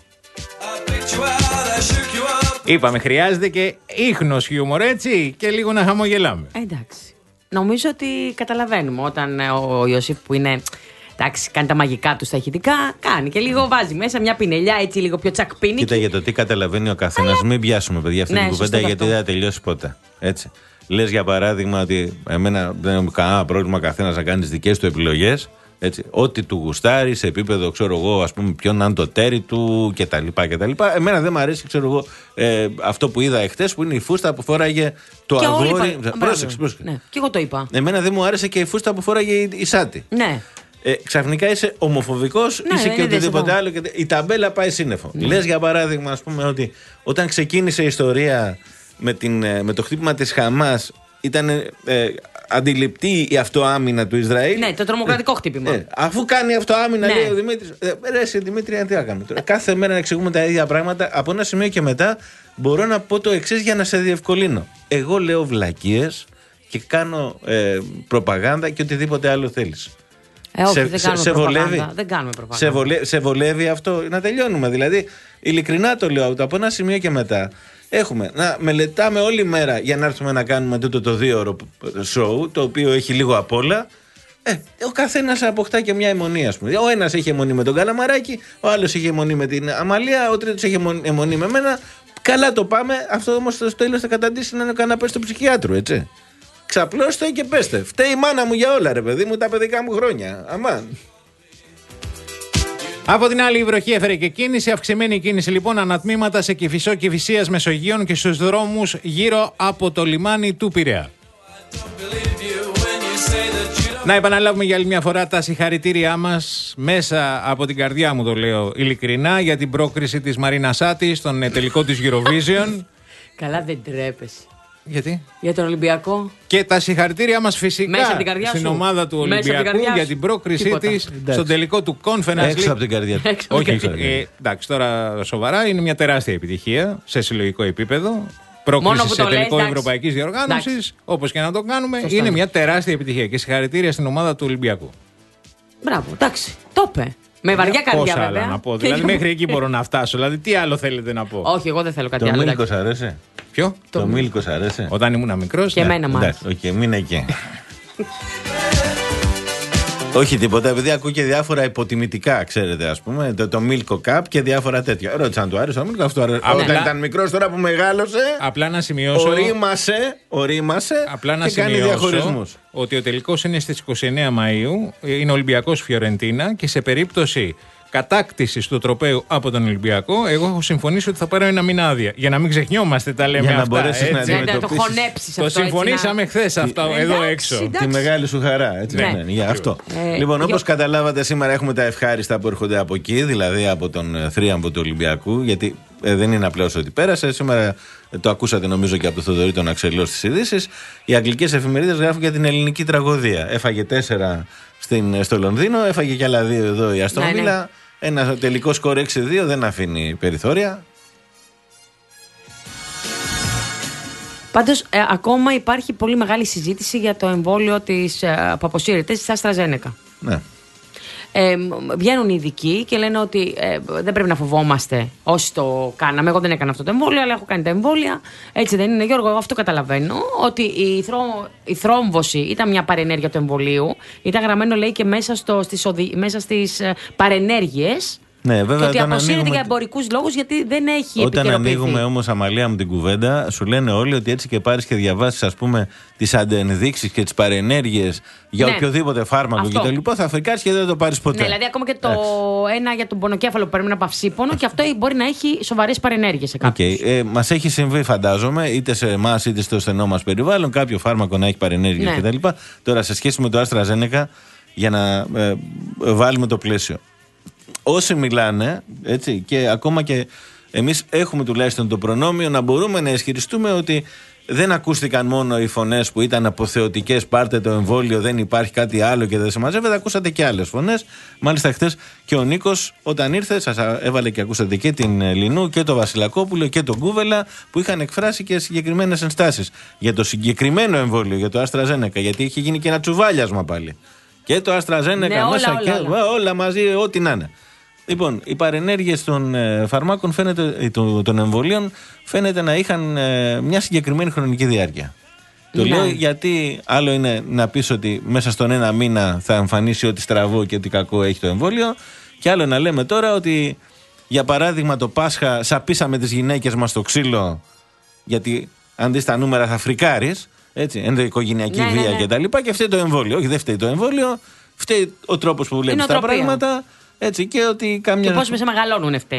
Είπαμε, χρειάζεται και ίχνος χιούμορ, έτσι, και λίγο να χαμογελάμε. Εντάξει. Νομίζω ότι καταλαβαίνουμε όταν ο Ιωσήφ που είναι. Εντάξει, κάνει τα μαγικά του στα ηχητικά, κάνει και λίγο βάζει μέσα μια πινελιά έτσι λίγο πιο τσακπίνη. Κοίτα για το τι καταλαβαίνει ο καθένας. Αλλά... Μην πιάσουμε, παιδιά, αυτή ναι, την κουβέντα γιατί δεν θα τελειώσει ποτέ. Έτσι. Λες για παράδειγμα ότι εμένα δεν έχω κανένα πρόβλημα καθένας να κάνει τις δικές του επιλογές. Έτσι, ό,τι του γουστάρει σε επίπεδο, ξέρω εγώ, ας πούμε, ποιον να είναι το τέρι του κτλ. κτλ. Εμένα δεν μου αρέσει, ξέρω εγώ, ε, αυτό που είδα εχθές που είναι η φούστα που φόραγε το και αγόρι. Πρόσεξε, πρόσεξε. Ναι, και εγώ το είπα. Εμένα δεν μου άρεσε και η φούστα που φόραγε η, η Σάτι. Ναι. Ε, ξαφνικά είσαι ομοφοβικός, ναι, είσαι και οτιδήποτε δεσμό. άλλο. Και η ταμπέλα πάει σύννεφο. Ναι. Λες για παράδειγμα, ας πούμε, ότι όταν ξεκίνησε η ιστορία με, την, με το χτύπημα της Χαμάς, ήταν ε, αντιληπτή η αυτοάμυνα του Ισραήλ. Ναι, το τρομοκρατικό ε, χτύπημα. Ε, αφού κάνει αυτοάμυνα, ναι. λέει ο Δημήτρης. Ε, ρε, εσύ Δημήτρη, τι έκαμε τώρα. Κάθε μέρα να εξηγούμε τα ίδια πράγματα. Από ένα σημείο και μετά μπορώ να πω το εξής για να σε διευκολύνω. Εγώ λέω βλακίες και κάνω ε, προπαγάνδα και οτιδήποτε άλλο θέλεις. Ε, όχι, σε, δεν, σε, κάνουμε σε, βολεύει, δεν κάνουμε προπαγάνδα. Σε, βολε, σε βολεύει αυτό να τελειώνουμε. Δηλαδή, ειλικρινά το λέω, από ένα σημείο και μετά έχουμε να μελετάμε όλη μέρα για να έρθουμε να κάνουμε τούτο το δύο ώρο show, το οποίο έχει λίγο απ' όλα. Ε, ο καθένας αποκτά και μια αιμονή, ας πούμε. Ο ένας έχει αιμονή με τον Καλαμαράκη, ο άλλος έχει αιμονή με την Αμαλία, ο τρίτος έχει αιμονή με μένα. Καλά το πάμε. Αυτό όμως στο τέλος θα καταντήσει να είναι ο καναπές του ψυχιάτρου, έτσι. Ξαπλώστε και πέστε. Φταίει η μάνα μου για όλα, ρε παιδί μου, τα παιδικά μου χρόνια. Αμάν. Από την άλλη, η βροχή έφερε και κίνηση. Αυξημένη κίνηση λοιπόν ανατμήματα σε Κηφισό, Κηφισίας, Μεσογείων και στους δρόμους γύρω από το λιμάνι του Πειραιά. Να επαναλάβουμε για άλλη μια φορά τα συγχαρητήριά μας μέσα από την καρδιά μου, το λέω ειλικρινά, για την πρόκριση της Μαρίνα Σάτη στον τελικό της Eurovision. Καλά, δεν τρέπεσαι. Γιατί? Για τον Ολυμπιακό. Και τα συγχαρητήρια μας φυσικά στην σου. ομάδα του Ολυμπιακού για την πρόκρισή της στον τελικό του Conference League. Έξω από την καρδιά του. Όχι, ε, εντάξει, τώρα σοβαρά, είναι μια τεράστια επιτυχία σε συλλογικό επίπεδο. Πρόκριση σε τελικό Ευρωπαϊκή Διοργάνωση, όπως και να το κάνουμε, σωστά, είναι μια τεράστια επιτυχία. Και συγχαρητήρια στην ομάδα του Ολυμπιακού. Μπράβο, εντάξει, το είπε. Με βαριά καρδιά, πόσα βέβαια. Άλλα να πω. Δηλαδή, μέχρι εκεί μπορώ να φτάσω. Δηλαδή, τι άλλο θέλετε να πω. Όχι, εγώ δεν θέλω κάτι το άλλο. Το Μίλκος αρέσει. Ποιο? Το, το Μίλκος αρέσει. Όταν ήμουν μικρός. Και ναι. εμένα μάλιστα. Εντάξει, okay, μην εκεί. Όχι τίποτα, επειδή ακούω και διάφορα υποτιμητικά, ξέρετε, ας πούμε. Το, το Milko Cup και διάφορα τέτοια. Ρώτησα αν του άρεσε το Milko, αυτό άρεσε. Όταν απλά, ήταν μικρός, τώρα που μεγάλωσε. Απλά να σημειώσω. Ορίμασε, ορίμασε απλά να και κάνει διαχωρισμούς. Ότι ο τελικός είναι στις είκοσι εννέα Μαΐου, είναι Ολυμπιακός Φιωρεντίνα και σε περίπτωση κατάκτησης του τροπαίου από τον Ολυμπιακό, εγώ έχω συμφωνήσει ότι θα πάρω ένα μήνα άδεια. Για να μην ξεχνιόμαστε τα λέμε για αυτά. Να μπορέσεις να αντιμετωπίσεις. Το χωνέψεις αυτό. Το συμφωνήσαμε να... χθες αυτό, ε, εδώ εντάξει, έξω. Εντάξει. Τη μεγάλη σου χαρά, έτσι ναι. Ναι, για αυτό. Ε, λοιπόν, όπως για... καταλάβατε, σήμερα έχουμε τα ευχάριστα που έρχονται από εκεί, δηλαδή από τον θρίαμβο του Ολυμπιακού, γιατί ε, δεν είναι απλώς ότι πέρασε. Σήμερα ε, το ακούσατε νομίζω και από τον Θοδωρή τον Αξελό στις ειδήσεις. Οι αγγλικές εφημερίδες γράφουν για την ελληνική τραγωδία. Έφαγε τέσσερα στην, στο Λονδίνο, έφαγε και άλλα δύο εδώ η Αστόν Βίλα. Ναι. Ένα τελικό σκορ έξι δύο δεν αφήνει περιθώρια. Πάντως, ε, ακόμα υπάρχει πολύ μεγάλη συζήτηση για το εμβόλιο της, ε, που αποσύρεται της AstraZeneca. Ναι. Ε, βγαίνουν οι ειδικοί και λένε ότι ε, δεν πρέπει να φοβόμαστε όσοι το κάναμε. Εγώ δεν έκανα αυτό το εμβόλιο, αλλά έχω κάνει τα εμβόλια. Έτσι δεν είναι, Γιώργο? Εγώ αυτό καταλαβαίνω. Ότι η, θρό, η θρόμβωση ήταν μια παρενέργεια του εμβολίου. Ήταν γραμμένο, λέει, και μέσα, στο, στις, οδη, μέσα στις παρενέργειες. Ναι, βέβαια, και ότι αποσύρεται ανοίγουμε... για εμπορικούς λόγους, γιατί δεν έχει όταν επικαιροποιηθεί. Όταν ανοίγουμε όμως, Αμαλία μου, την κουβέντα, σου λένε όλοι ότι έτσι και πάρεις και διαβάσεις, ας πούμε, τις αντενδείξεις και τις παρενέργειες για ναι. οποιοδήποτε φάρμακο και το λοιπό, θα φρικάρεις και δεν το πάρεις ποτέ. Ναι, δηλαδή ακόμα και το Άξι. ένα για τον πονοκέφαλο που παίρνει ένα παυσίπονο και αυτό μπορεί να έχει σοβαρές παρενέργειες σε κάποιους. Okay. Ε, μας έχει συμβεί, φαντάζομαι, είτε σε εμάς είτε στο στενό μας περιβάλλον, κάποιο φάρμακο να έχει παρενέργειες ναι. κτλ. Τώρα, σε σχέση με το AstraZeneca, για να ε, βάλουμε το πλαίσιο. Όσοι μιλάνε, έτσι, και ακόμα και εμείς έχουμε τουλάχιστον το προνόμιο να μπορούμε να ισχυριστούμε ότι δεν ακούστηκαν μόνο οι φωνές που ήταν αποθεωτικές, πάρτε το εμβόλιο, δεν υπάρχει κάτι άλλο και δεν σε μαζεύετε, ακούσατε και άλλες φωνές. Μάλιστα χθες και ο Νίκος όταν ήρθε σας έβαλε και ακούσατε και την Λινού και το Βασιλακόπουλο και τον Κούβελα που είχαν εκφράσει και συγκεκριμένες ενστάσεις για το συγκεκριμένο εμβόλιο, για το AstraZeneca, γιατί είχε γίνει και ένα τσουβάλιασμα πάλι. Και το AstraZeneca ναι, μέσα όλα, και όλα, όλα. όλα μαζί, ό,τι να είναι. Λοιπόν, οι παρενέργειες των ε, φαρμάκων, φαίνεται, των, των εμβολίων, φαίνεται να είχαν ε, μια συγκεκριμένη χρονική διάρκεια. Ναι. Το λέω γιατί άλλο είναι να πεις ότι μέσα στον ένα μήνα θα εμφανίσει ό,τι στραβό και ό,τι κακό έχει το εμβόλιο, και άλλο να λέμε τώρα ότι, για παράδειγμα, το Πάσχα σαπίσαμε τις γυναίκες μας στο ξύλο, γιατί αν δεις τα νούμερα θα φρικάρεις. Έτσι, ενδοοικογενειακή ναι, βία ναι, ναι. κτλ. Και, και φταίει το εμβόλιο. Όχι, δεν φταίει το εμβόλιο, φταίει ο τρόπος που βλέπεις τα πράγματα. Έτσι, και ότι κάμια... Και πώς με σε μεγαλώνουν φταίει.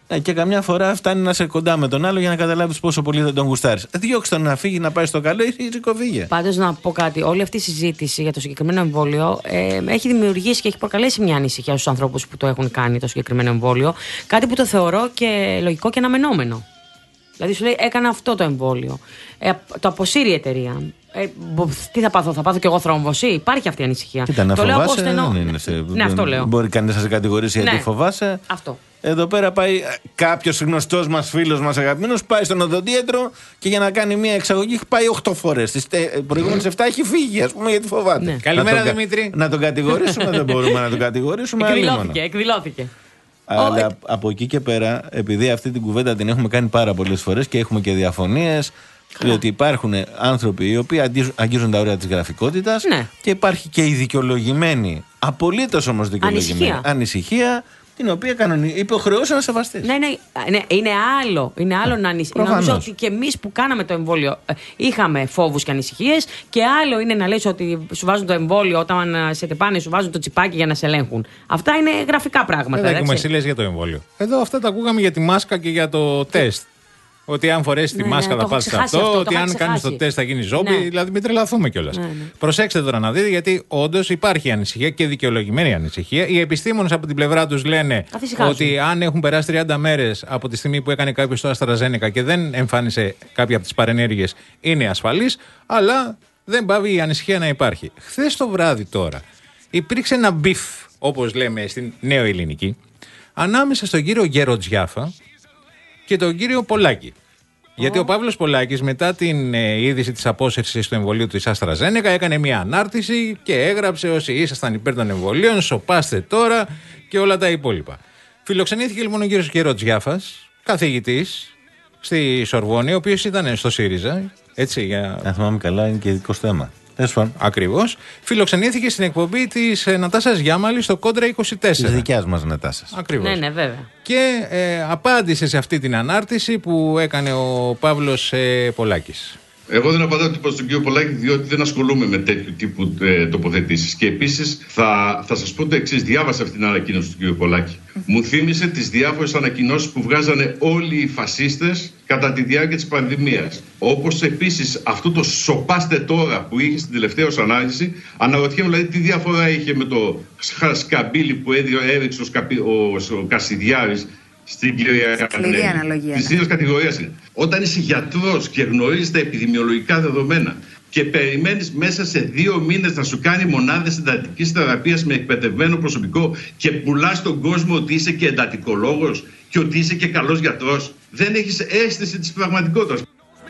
Ε, και καμιά φορά φτάνει να είσαι κοντά με τον άλλο για να καταλάβεις πόσο πολύ δεν τον γουστάρεις. Διώξτε τον να φύγει, να πάει στο καλό ή φύγε. Πάντως να πω κάτι. Όλη αυτή η συζήτηση για το συγκεκριμένο εμβόλιο ε, έχει δημιουργήσει και έχει προκαλέσει μια ανησυχία στους ανθρώπους που το έχουν κάνει το συγκεκριμένο εμβόλιο. Κάτι που το θεωρώ και λογικό και αναμενόμενο. Δηλαδή σου λέει έκανα αυτό το εμβόλιο. Ε, το αποσύρει η εταιρεία. Ε, τι θα πάθω, θα πάθω κι εγώ θρόμβωση. Υπάρχει αυτή η ανησυχία. Κοίτα, να το φοβάσαι, λέω στενό... δεν είναι σε... Ναι, αυτό λέω. Μπορεί κανείς να σε κατηγορήσει γιατί ναι. φοβάσαι. Αυτό. Εδώ πέρα πάει κάποιος γνωστός μας, φίλος μας αγαπημένος, πάει στον οδοντίατρο και για να κάνει μια εξαγωγή πάει οκτώ φορές. Τις προηγούμενες εφτά έχει φύγει, ας πούμε, γιατί φοβάται. Ναι. Καλημέρα, να Δημήτρη. Να τον κατηγορήσουμε, δεν μπορούμε να τον κατηγορήσουμε. Εκδηλώθηκε, εκδηλώθηκε. Αλλά oh, από εκεί και πέρα, επειδή αυτή την κουβέντα την έχουμε κάνει πάρα πολλές φορές και έχουμε και διαφωνίες, διότι υπάρχουν άνθρωποι οι οποίοι αγγίζουν τα όρια της γραφικότητας ναι. και υπάρχει και η δικαιολογημένη, απολύτως όμως δικαιολογημένη ανησυχία, ανησυχία την οποία κανονι... υποχρεώσει να σεβαστείς. Ναι, ναι, ναι, είναι άλλο, είναι άλλο να ανησυχείς. Νομίζω ότι και εμείς που κάναμε το εμβόλιο είχαμε φόβους και ανησυχίες, και άλλο είναι να λες ότι σου βάζουν το εμβόλιο όταν σε τεπάνε, σου βάζουν το τσιπάκι για να σε ελέγχουν. Αυτά είναι γραφικά πράγματα. Δεν έχουμε εσύ λες για το εμβόλιο. Εδώ αυτά τα ακούγαμε για τη μάσκα και για το τεστ. Ότι αν φορέσει τη ναι, μάσκα ναι, θα πας σε αυτό, αυτό, ότι αν κάνεις το τεστ θα γίνει ζόμπι. Ναι. Δηλαδή, μην τρελαθούμε κιόλας. Ναι, ναι. Προσέξτε τώρα να δείτε, γιατί όντως υπάρχει ανησυχία και δικαιολογημένη ανησυχία. Οι επιστήμονες από την πλευρά τους λένε ότι αν έχουν περάσει τριάντα μέρες από τη στιγμή που έκανε κάποιος το AstraZeneca και δεν εμφάνισε κάποια από τις παρενέργειες, είναι ασφαλής, αλλά δεν πάβει η ανησυχία να υπάρχει. Χθες το βράδυ τώρα υπήρξε ένα μπιφ, όπως λέμε στην νεοελληνική, ανάμεσα στον κύριο Γεροτζιάφα και τον κύριο Πολάκη. Oh. Γιατί ο Παύλος Πολάκης, μετά την ε, είδηση της απόσυρσης του εμβολίου της AstraZeneca, έκανε μια ανάρτηση και έγραψε: όσοι ήσασταν υπέρ των εμβολίων, σοπάστε τώρα, και όλα τα υπόλοιπα. Φιλοξενήθηκε λοιπόν ο κύριος Γεροτζιάφας, καθηγητής στη Σορβόνη, ο οποίος ήταν στο ΣΥΡΙΖΑ. Έτσι, για... Αν θυμάμαι καλά, είναι και δικό θέμα. Ακριβώς. Φιλοξενήθηκε στην εκπομπή της ε, Νατάσας Γιάμαλη στο Κόντρα είκοσι τέσσερα. Της δικιάς μας Νατάσας. Ακριβώς. Ναι, ναι, βέβαια. Και ε, απάντησε σε αυτή την ανάρτηση που έκανε ο Παύλος ε, Πολάκης. Εγώ δεν απαντάω τίποτα στον κύριο Πολάκη, διότι δεν ασχολούμαι με τέτοιου τύπου ε, τοποθετήσεις. Και επίσης θα, θα σας πω το εξής: διάβασα αυτή την ανακοίνωση του κύριου Πολάκη. Μου θύμισε τις διάφορες ανακοινώσεις που βγάζανε όλοι οι φασίστες κατά τη διάρκεια της πανδημίας. Όπως επίσης αυτό το σοπάστε τώρα που είχε στην τελευταία ως ανάλυση. Αναρωτιέμαι δηλαδή τι διαφορά είχε με το σκαμπίλι που έριξε ο, σκαπι, ο, ο Κασιδιάρης στην κυρία Κανέλη. Της ίδιας κατηγορίας είναι. Όταν είσαι γιατρός και γνωρίζεις τα επιδημιολογικά δεδομένα και περιμένεις μέσα σε δύο μήνες να σου κάνει μονάδες εντατικής θεραπείας με εκπαιδευμένο προσωπικό και πουλάς στον κόσμο ότι είσαι και εντατικολόγος και ότι είσαι και καλός γιατρός, δεν έχεις αίσθηση της πραγματικότητας.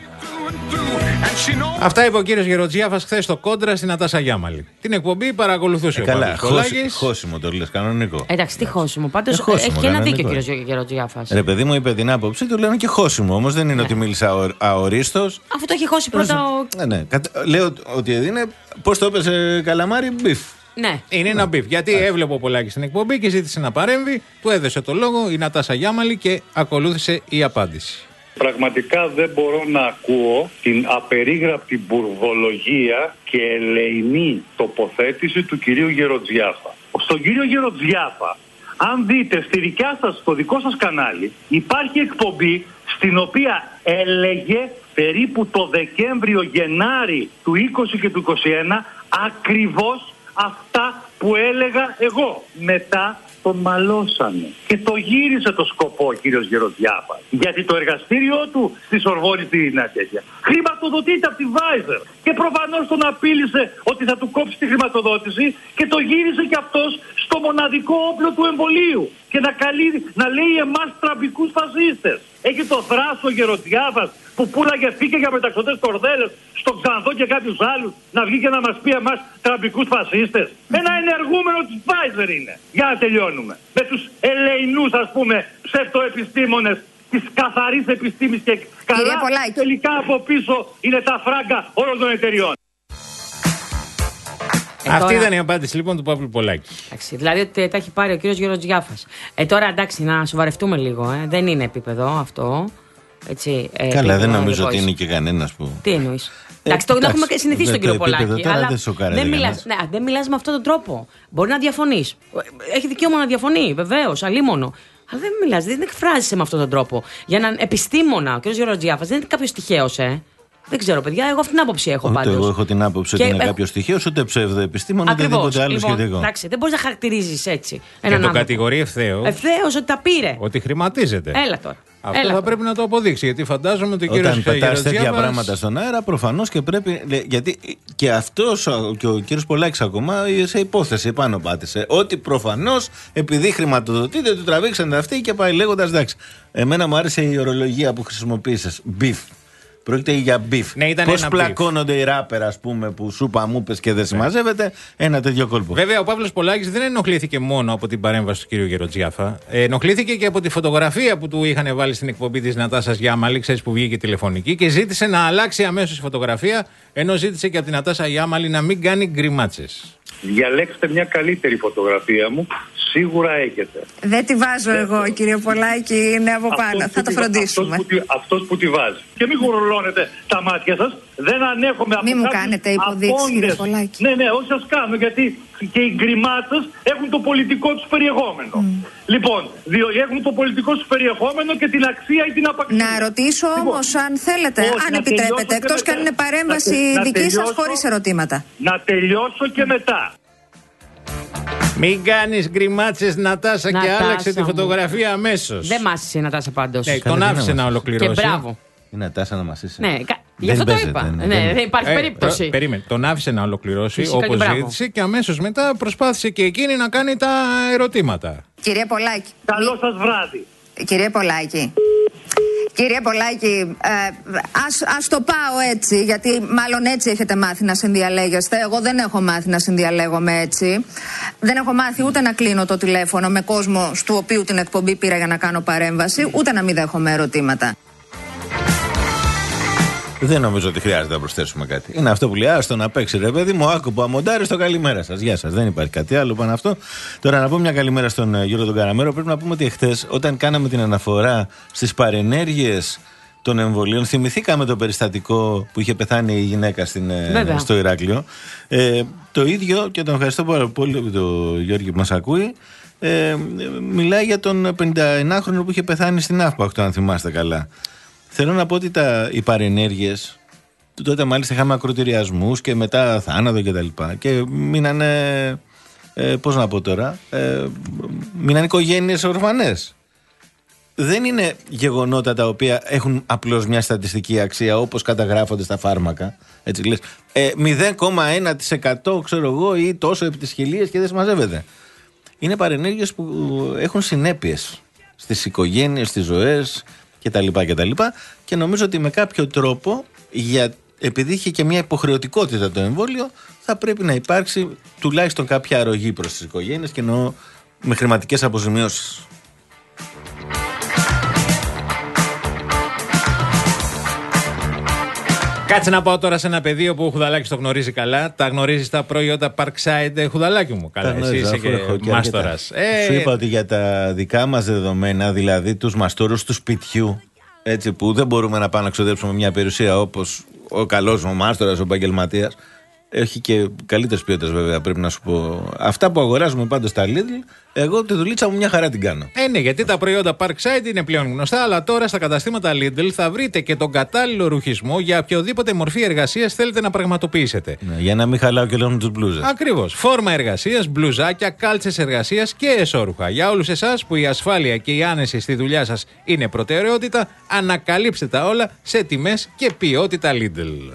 Αυτά είπε ο κύριος Γεροτζιάφας χθες στο Κόντρα στην Νατάσα Γιάμαλη. Την εκπομπή παρακολουθούσε ε, ο Παύλος Πολάκης. Χώσιμο το λες, κανονικό. Εντάξει, τι χώσιμο. Πάντως ε, χώσιμο, έχει και ένα δίκιο ο κανονικό. κύριος Γεροτζιάφας. Ρε παιδί μου, είπε την άποψη του, λέμε και χώσιμο. Όμως δεν είναι ναι. ότι μίλησα αορίστος. Αυτό το έχει χώσει πρώτα ο... Ναι, ναι. Λέω ότι είναι, πώς το έπεσε Καλαμάρι, μπιφ. Ναι. Είναι ένα μπιφ. Γιατί yeah. έβλεπε ο Πολάκης στην εκπομπή και ζήτησε να παρέμβει, του έδωσε το λόγο η Νατάσα Γιάμαλη και ακολούθησε η απάντηση. Πραγματικά δεν μπορώ να ακούω την απερίγραπτη μπουρδολογία και ελεηνή τοποθέτηση του κυρίου Γεροτζιάφα. Στον κύριο Γεροτζιάφα, αν δείτε στη δικιά σας, στο δικό σας κανάλι, υπάρχει εκπομπή στην οποία έλεγε περίπου το Δεκέμβριο-Γενάρη του είκοσι και του είκοσι ένα ακριβώς αυτά που έλεγα εγώ. Μετά τον μαλώσανε και το γύρισε το σκοπό ο κύριος Γεροτζιάφας. Γιατί το εργαστήριό του στη Σορβόνη είναι τέτοια. Χρηματοδοτείται από τη Pfizer. Και προφανώς τον απείλησε ότι θα του κόψει τη χρηματοδότηση και το γύρισε και αυτός στο μοναδικό όπλο του εμβολίου. Και να, καλεί, να λέει εμάς τραμπικούς φασίστες. Έχει το θράσο ο Γεροτζιάφας που πουλάγε φύκια για μεταξωτές κορδέλες στον Ξανθό και κάποιους άλλους να βγει και να μας πει εμάς τραμπικούς φασίστες. Ένα ενεργούμενο της Pfizer είναι. Για να τελειώνουμε. Με τους ελεηνούς, ας πούμε, ψευτοεπιστήμονες της καθαρής επιστήμης και καλά τελικά από πίσω είναι τα φράγκα όλων των εταιριών. Ε, Αυτή τώρα... ήταν η απάντηση λοιπόν του Παύλου Πολάκη. Εντάξει, δηλαδή ότι τα έχει πάρει ο κύριος Γεροτζιάφας. Ε, τώρα εντάξει, να σοβαρευτούμε λίγο. Ε. Δεν είναι επίπεδο αυτό. Έτσι, ε, Καλά, δεν νομίζω ότι είναι και κανένας που. Τι εννοείς? Εντάξει, το έχουμε συνηθίσει τον κύριο Πολάκη. Αλλά δεν, δεν μιλάς ναι, δεν μιλάς με αυτόν τον τρόπο. Μπορεί να διαφωνείς. Έχει δικαίωμα να διαφωνεί, βεβαίως, αλίμονο. Αλλά δεν μιλάς, δεν εκφράζεσαι με αυτόν τον τρόπο. Για έναν επιστήμονα, ο κ. Γεροτζιάφας δεν είναι κάποιος τυχαίος, ε. Δεν ξέρω, παιδιά, εγώ αυτή την άποψη έχω πάντως. Εγώ έχω την άποψη ότι είναι έχω... κάποιο στοιχείο, ούτε ψευδοεπιστήμονα, ούτε οτιδήποτε άλλο λοιπόν, σχετικό. Εντάξει, δεν μπορείς να χαρακτηρίζεις έτσι. Και το κατηγορεί ευθέως. Ευθέως ότι τα πήρε. Ότι χρηματίζεται. Έλα τώρα. Αυτό Έλα θα τώρα. πρέπει να το αποδείξει. Γιατί φαντάζομαι ότι ο κύριος Γεροτζιάφας. Όταν πετάς τέτοια πράγματα στον αέρα, προφανώς και πρέπει. Γιατί και αυτός και ο κύριος Πολάκης ακόμα σε υπόθεση πάνω πάτησε. Ότι προφανώς επειδή χρηματοδοτείται, του τραβήξαν αυτοί και πάει λέγοντας εντάξει. Εμένα μου άρεσε η ορολογία που χρησιμοποίησες. Beef. Πρόκειται για μπιφ. Ναι, πώς πλακώνονται οι ράπερ, ας πούμε, που σου παμούπες και δεν συμμαζεύεται, ένα τέτοιο κόλπο. Βέβαια, ο Παύλος Πολάκης δεν ενοχλήθηκε μόνο από την παρέμβαση του κ. Γεροτζιάφα. Ε, ενοχλήθηκε και από τη φωτογραφία που του είχαν βάλει στην εκπομπή της Νατάσας Γιάμαλη, ξέρεις, που βγήκε τηλεφωνική, και ζήτησε να αλλάξει αμέσως η φωτογραφία, ενώ ζήτησε και από την Νατάσα Γιάμαλη να μην κάνει γκριμάτσες. Διαλέξτε μια καλύτερη φωτογραφία μου. Σίγουρα έχετε. Δεν τη βάζω εγώ, κύριε Πολάκη, είναι από πάνω. Θα το φροντίσουμε. Αυτός που, αυτός που τη βάζει. Και μην γουρλώνετε τα μάτια σας. Δεν ανέχομαι από Μην μου κάνετε υποδείξεις, κύριε Πολάκη. Ναι, ναι, όχι σας κάνω, γιατί και οι γκριμάτσες έχουν το πολιτικό τους περιεχόμενο. Mm. Λοιπόν, διο, έχουν το πολιτικό τους περιεχόμενο και την αξία ή την απαξία. Να ρωτήσω λοιπόν, όμως, αν θέλετε, όχι, αν επιτρέπετε, εκτός και αν είναι παρέμβαση να, δική να σας χωρίς ερωτήματα. Να τελειώσω και μετά. Μην κάνεις γκριμάτσες, Νατάσα, Νατάσα, και άλλαξε τη φωτογραφία αμέσως. Δεν μάσησε η Νατάσα πάντως. Ναι, τον άφησε να ολοκληρώσει. Και μπράβο. Η Νατάσα να μασίσει. Ναι, γι' αυτό το είπα. Δεν, ναι, δεν, δεν υπάρχει ε, περίπτωση. Προ, περίμενε. Τον άφησε να ολοκληρώσει όπως ζήτησε και αμέσως μετά προσπάθησε και εκείνη να κάνει τα ερωτήματα. Κύριε Πολάκη. Καλό σας βράδυ. Κύριε Πολάκη. Κύριε Πολάκη, ε, ας, ας το πάω έτσι, γιατί μάλλον έτσι έχετε μάθει να συνδιαλέγεστε. Εγώ δεν έχω μάθει να συνδιαλέγομαι έτσι. Δεν έχω μάθει ούτε να κλείνω το τηλέφωνο με κόσμο του οποίου την εκπομπή πήρα για να κάνω παρέμβαση, ούτε να μην δέχομαι ερωτήματα. Δεν νομίζω ότι χρειάζεται να προσθέσουμε κάτι. Είναι αυτό που λέει: άστο να παίξει, ρε παιδί μου, άκου που αμοντάρει το καλημέρα σας. Γεια σας. Δεν υπάρχει κάτι άλλο πάνω αυτό. Τώρα να πω μια καλημέρα στον Γιώργο τον Καραμέρο. Πρέπει να πούμε ότι εχθές, όταν κάναμε την αναφορά στις παρενέργειες των εμβολίων, θυμηθήκαμε το περιστατικό που είχε πεθάνει η γυναίκα στην, στο Ηράκλειο. Ε, το ίδιο, και τον ευχαριστώ πάρα πολύ τον Γιώργο που μας ακούει. Ε, μιλάει για τον πενηνταεννάχρονο που είχε πεθάνει στην Αύπακτο, αν θυμάστε καλά. Θέλω να πω ότι τα, οι παρενέργειες, τότε μάλιστα είχαμε ακροτηριασμούς και μετά θάνατο και τα λοιπά, και μείνανε, ε, πώς να πω τώρα, ε, μείνανε οικογένειες ορφανές. Δεν είναι γεγονότα τα οποία έχουν απλώς μια στατιστική αξία όπως καταγράφονται στα φάρμακα. Έτσι λες, ε, μηδέν κόμμα ένα τοις εκατό ξέρω εγώ ή τόσο επί της χιλίας και δεν συμμαζεύεται. Είναι παρενέργειες που έχουν συνέπειες στις οικογένειες, στις ζωές και τα λοιπά και τα λοιπά, και νομίζω ότι με κάποιο τρόπο, για, επειδή είχε και μια υποχρεωτικότητα το εμβόλιο, θα πρέπει να υπάρξει τουλάχιστον κάποια αρρωγή προς τις οικογένειες, και εννοώ με χρηματικές αποζημιώσεις. Κάτσε να πάω τώρα σε ένα πεδίο που ο Χουδαλάκης το γνωρίζει καλά. Τα γνωρίζεις τα προϊόντα Parkside, Χουδαλάκη μου? Καλά, εσύ είσαι και μάστορας. Ε... Σου είπα ότι για τα δικά μας δεδομένα, δηλαδή τους μαστόρους του σπιτιού, έτσι, που δεν μπορούμε να πάμε να ξοδέψουμε μια περιουσία όπως ο καλός μου μάστορας, ο επαγγελματίας, έχει και καλύτερες ποιότητες βέβαια, πρέπει να σου πω. Αυτά που αγοράζουμε πάντως στα Lidl, εγώ τη δουλίτσα μου μια χαρά την κάνω. Ε, ναι, γιατί τα προϊόντα Parkside είναι πλέον γνωστά, αλλά τώρα στα καταστήματα Lidl θα βρείτε και τον κατάλληλο ρουχισμό για οποιοδήποτε μορφή εργασίας θέλετε να πραγματοποιήσετε. Ναι, για να μην χαλάω και λόγω τους μπλούζες. Ακριβώς. Φόρμα εργασίας, μπλουζάκια, κάλτσες εργασίας και εσώρουχα. Για όλους εσάς που η ασφάλεια και η άνεση στη δουλειά σας είναι προτεραιότητα, ανακαλύψτε τα όλα σε τιμές και ποιότητα Lidl.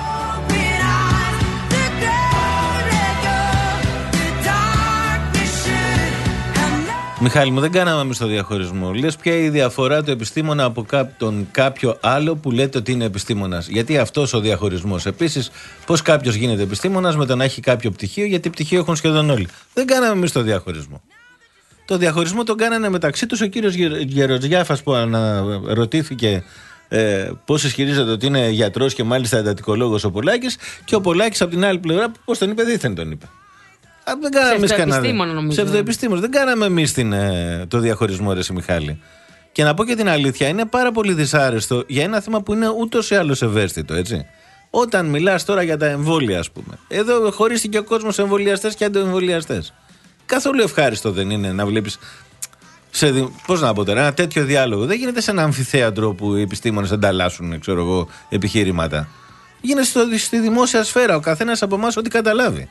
Μιχάλη μου, δεν κάναμε εμείς το διαχωρισμό. Λες ποια είναι η διαφορά του επιστήμονα από τον κάποιο άλλο που λέτε ότι είναι επιστήμονας? Γιατί αυτός ο διαχωρισμός. Επίσης, πώς κάποιος γίνεται επιστήμονας με το να έχει κάποιο πτυχίο, γιατί πτυχίο έχουν σχεδόν όλοι. Δεν κάναμε εμείς το διαχωρισμό. Το διαχωρισμό τον κάνανε μεταξύ τους ο κύριος Γεροτζιάφας, που αναρωτήθηκε ε, πώς ισχυρίζεται ότι είναι γιατρός και μάλιστα εντατικολόγος ο Πολάκης, και ο Πολάκης από την άλλη πλευρά, πώς τον είπε, δήθεν τον είπε. Δεν κάναμε εμείς κανένα. Ψευδοεπιστήμονο. Δεν κάναμε εμείς ε, το διαχωρισμό, ρε Μιχάλη. Και να πω και την αλήθεια, είναι πάρα πολύ δυσάρεστο για ένα θέμα που είναι ούτως ή άλλως ευαίσθητο, έτσι. Όταν μιλάς τώρα για τα εμβόλια, ας πούμε. Εδώ χωρίστηκε ο κόσμος σε εμβολιαστές και αντιεμβολιαστές. Καθόλου ευχάριστο δεν είναι να βλέπεις Σε, πώς να πω τώρα, ένα τέτοιο διάλογο δεν γίνεται σε ένα αμφιθέατρο που οι επιστήμονες ανταλλάσσουν, ξέρω εγώ, επιχειρήματα. Γίνεται στο, στη δημόσια σφαίρα, ο καθένας από εμάς ό,τι καταλάβει.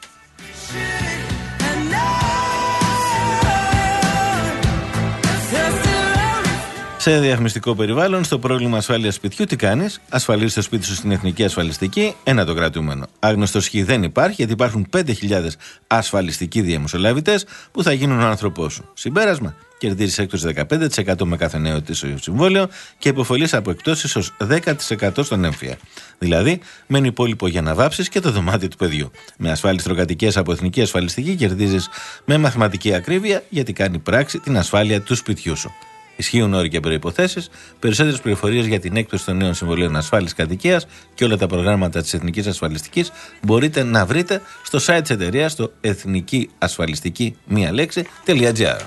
Σε διαφημιστικό περιβάλλον, στο πρόβλημα ασφάλειας σπιτιού, τι κάνεις? Ασφαλίζεις το σπίτι σου στην εθνική ασφαλιστική, ένα το κρατούμενο. Άγνωστος χ δεν υπάρχει, γιατί υπάρχουν πέντε χιλιάδες ασφαλιστικοί διαμεσολαβητές που θα γίνουν ο άνθρωπός σου. Συμπέρασμα: κερδίζεις έκπτωση δεκαπέντε τοις εκατό με κάθε νέο ετήσιο συμβόλαιο και υποφελείς από εκπτώσεις ως δέκα τοις εκατό στον έμφυα. Δηλαδή, μένει υπόλοιπο για να βάψεις και το δωμάτιο του παιδιού. Με ασφάλιες τροκατοικές από εθνική ασφαλιστική κερδίζεις με μαθηματική ακρίβεια, γιατί κάνει πράξη την ασφάλεια του σπιτιού σου. Ισχύουν όροι και προϋποθέσεις. Περισσότερες πληροφορίες για την έκπτωση των νέων συμβολίων ασφάλισης κατοικίας και όλα τα προγράμματα της Εθνικής Ασφαλιστικής μπορείτε να βρείτε στο site της εταιρείας, στο εθνική ασφαλιστική μία λέξη.gr.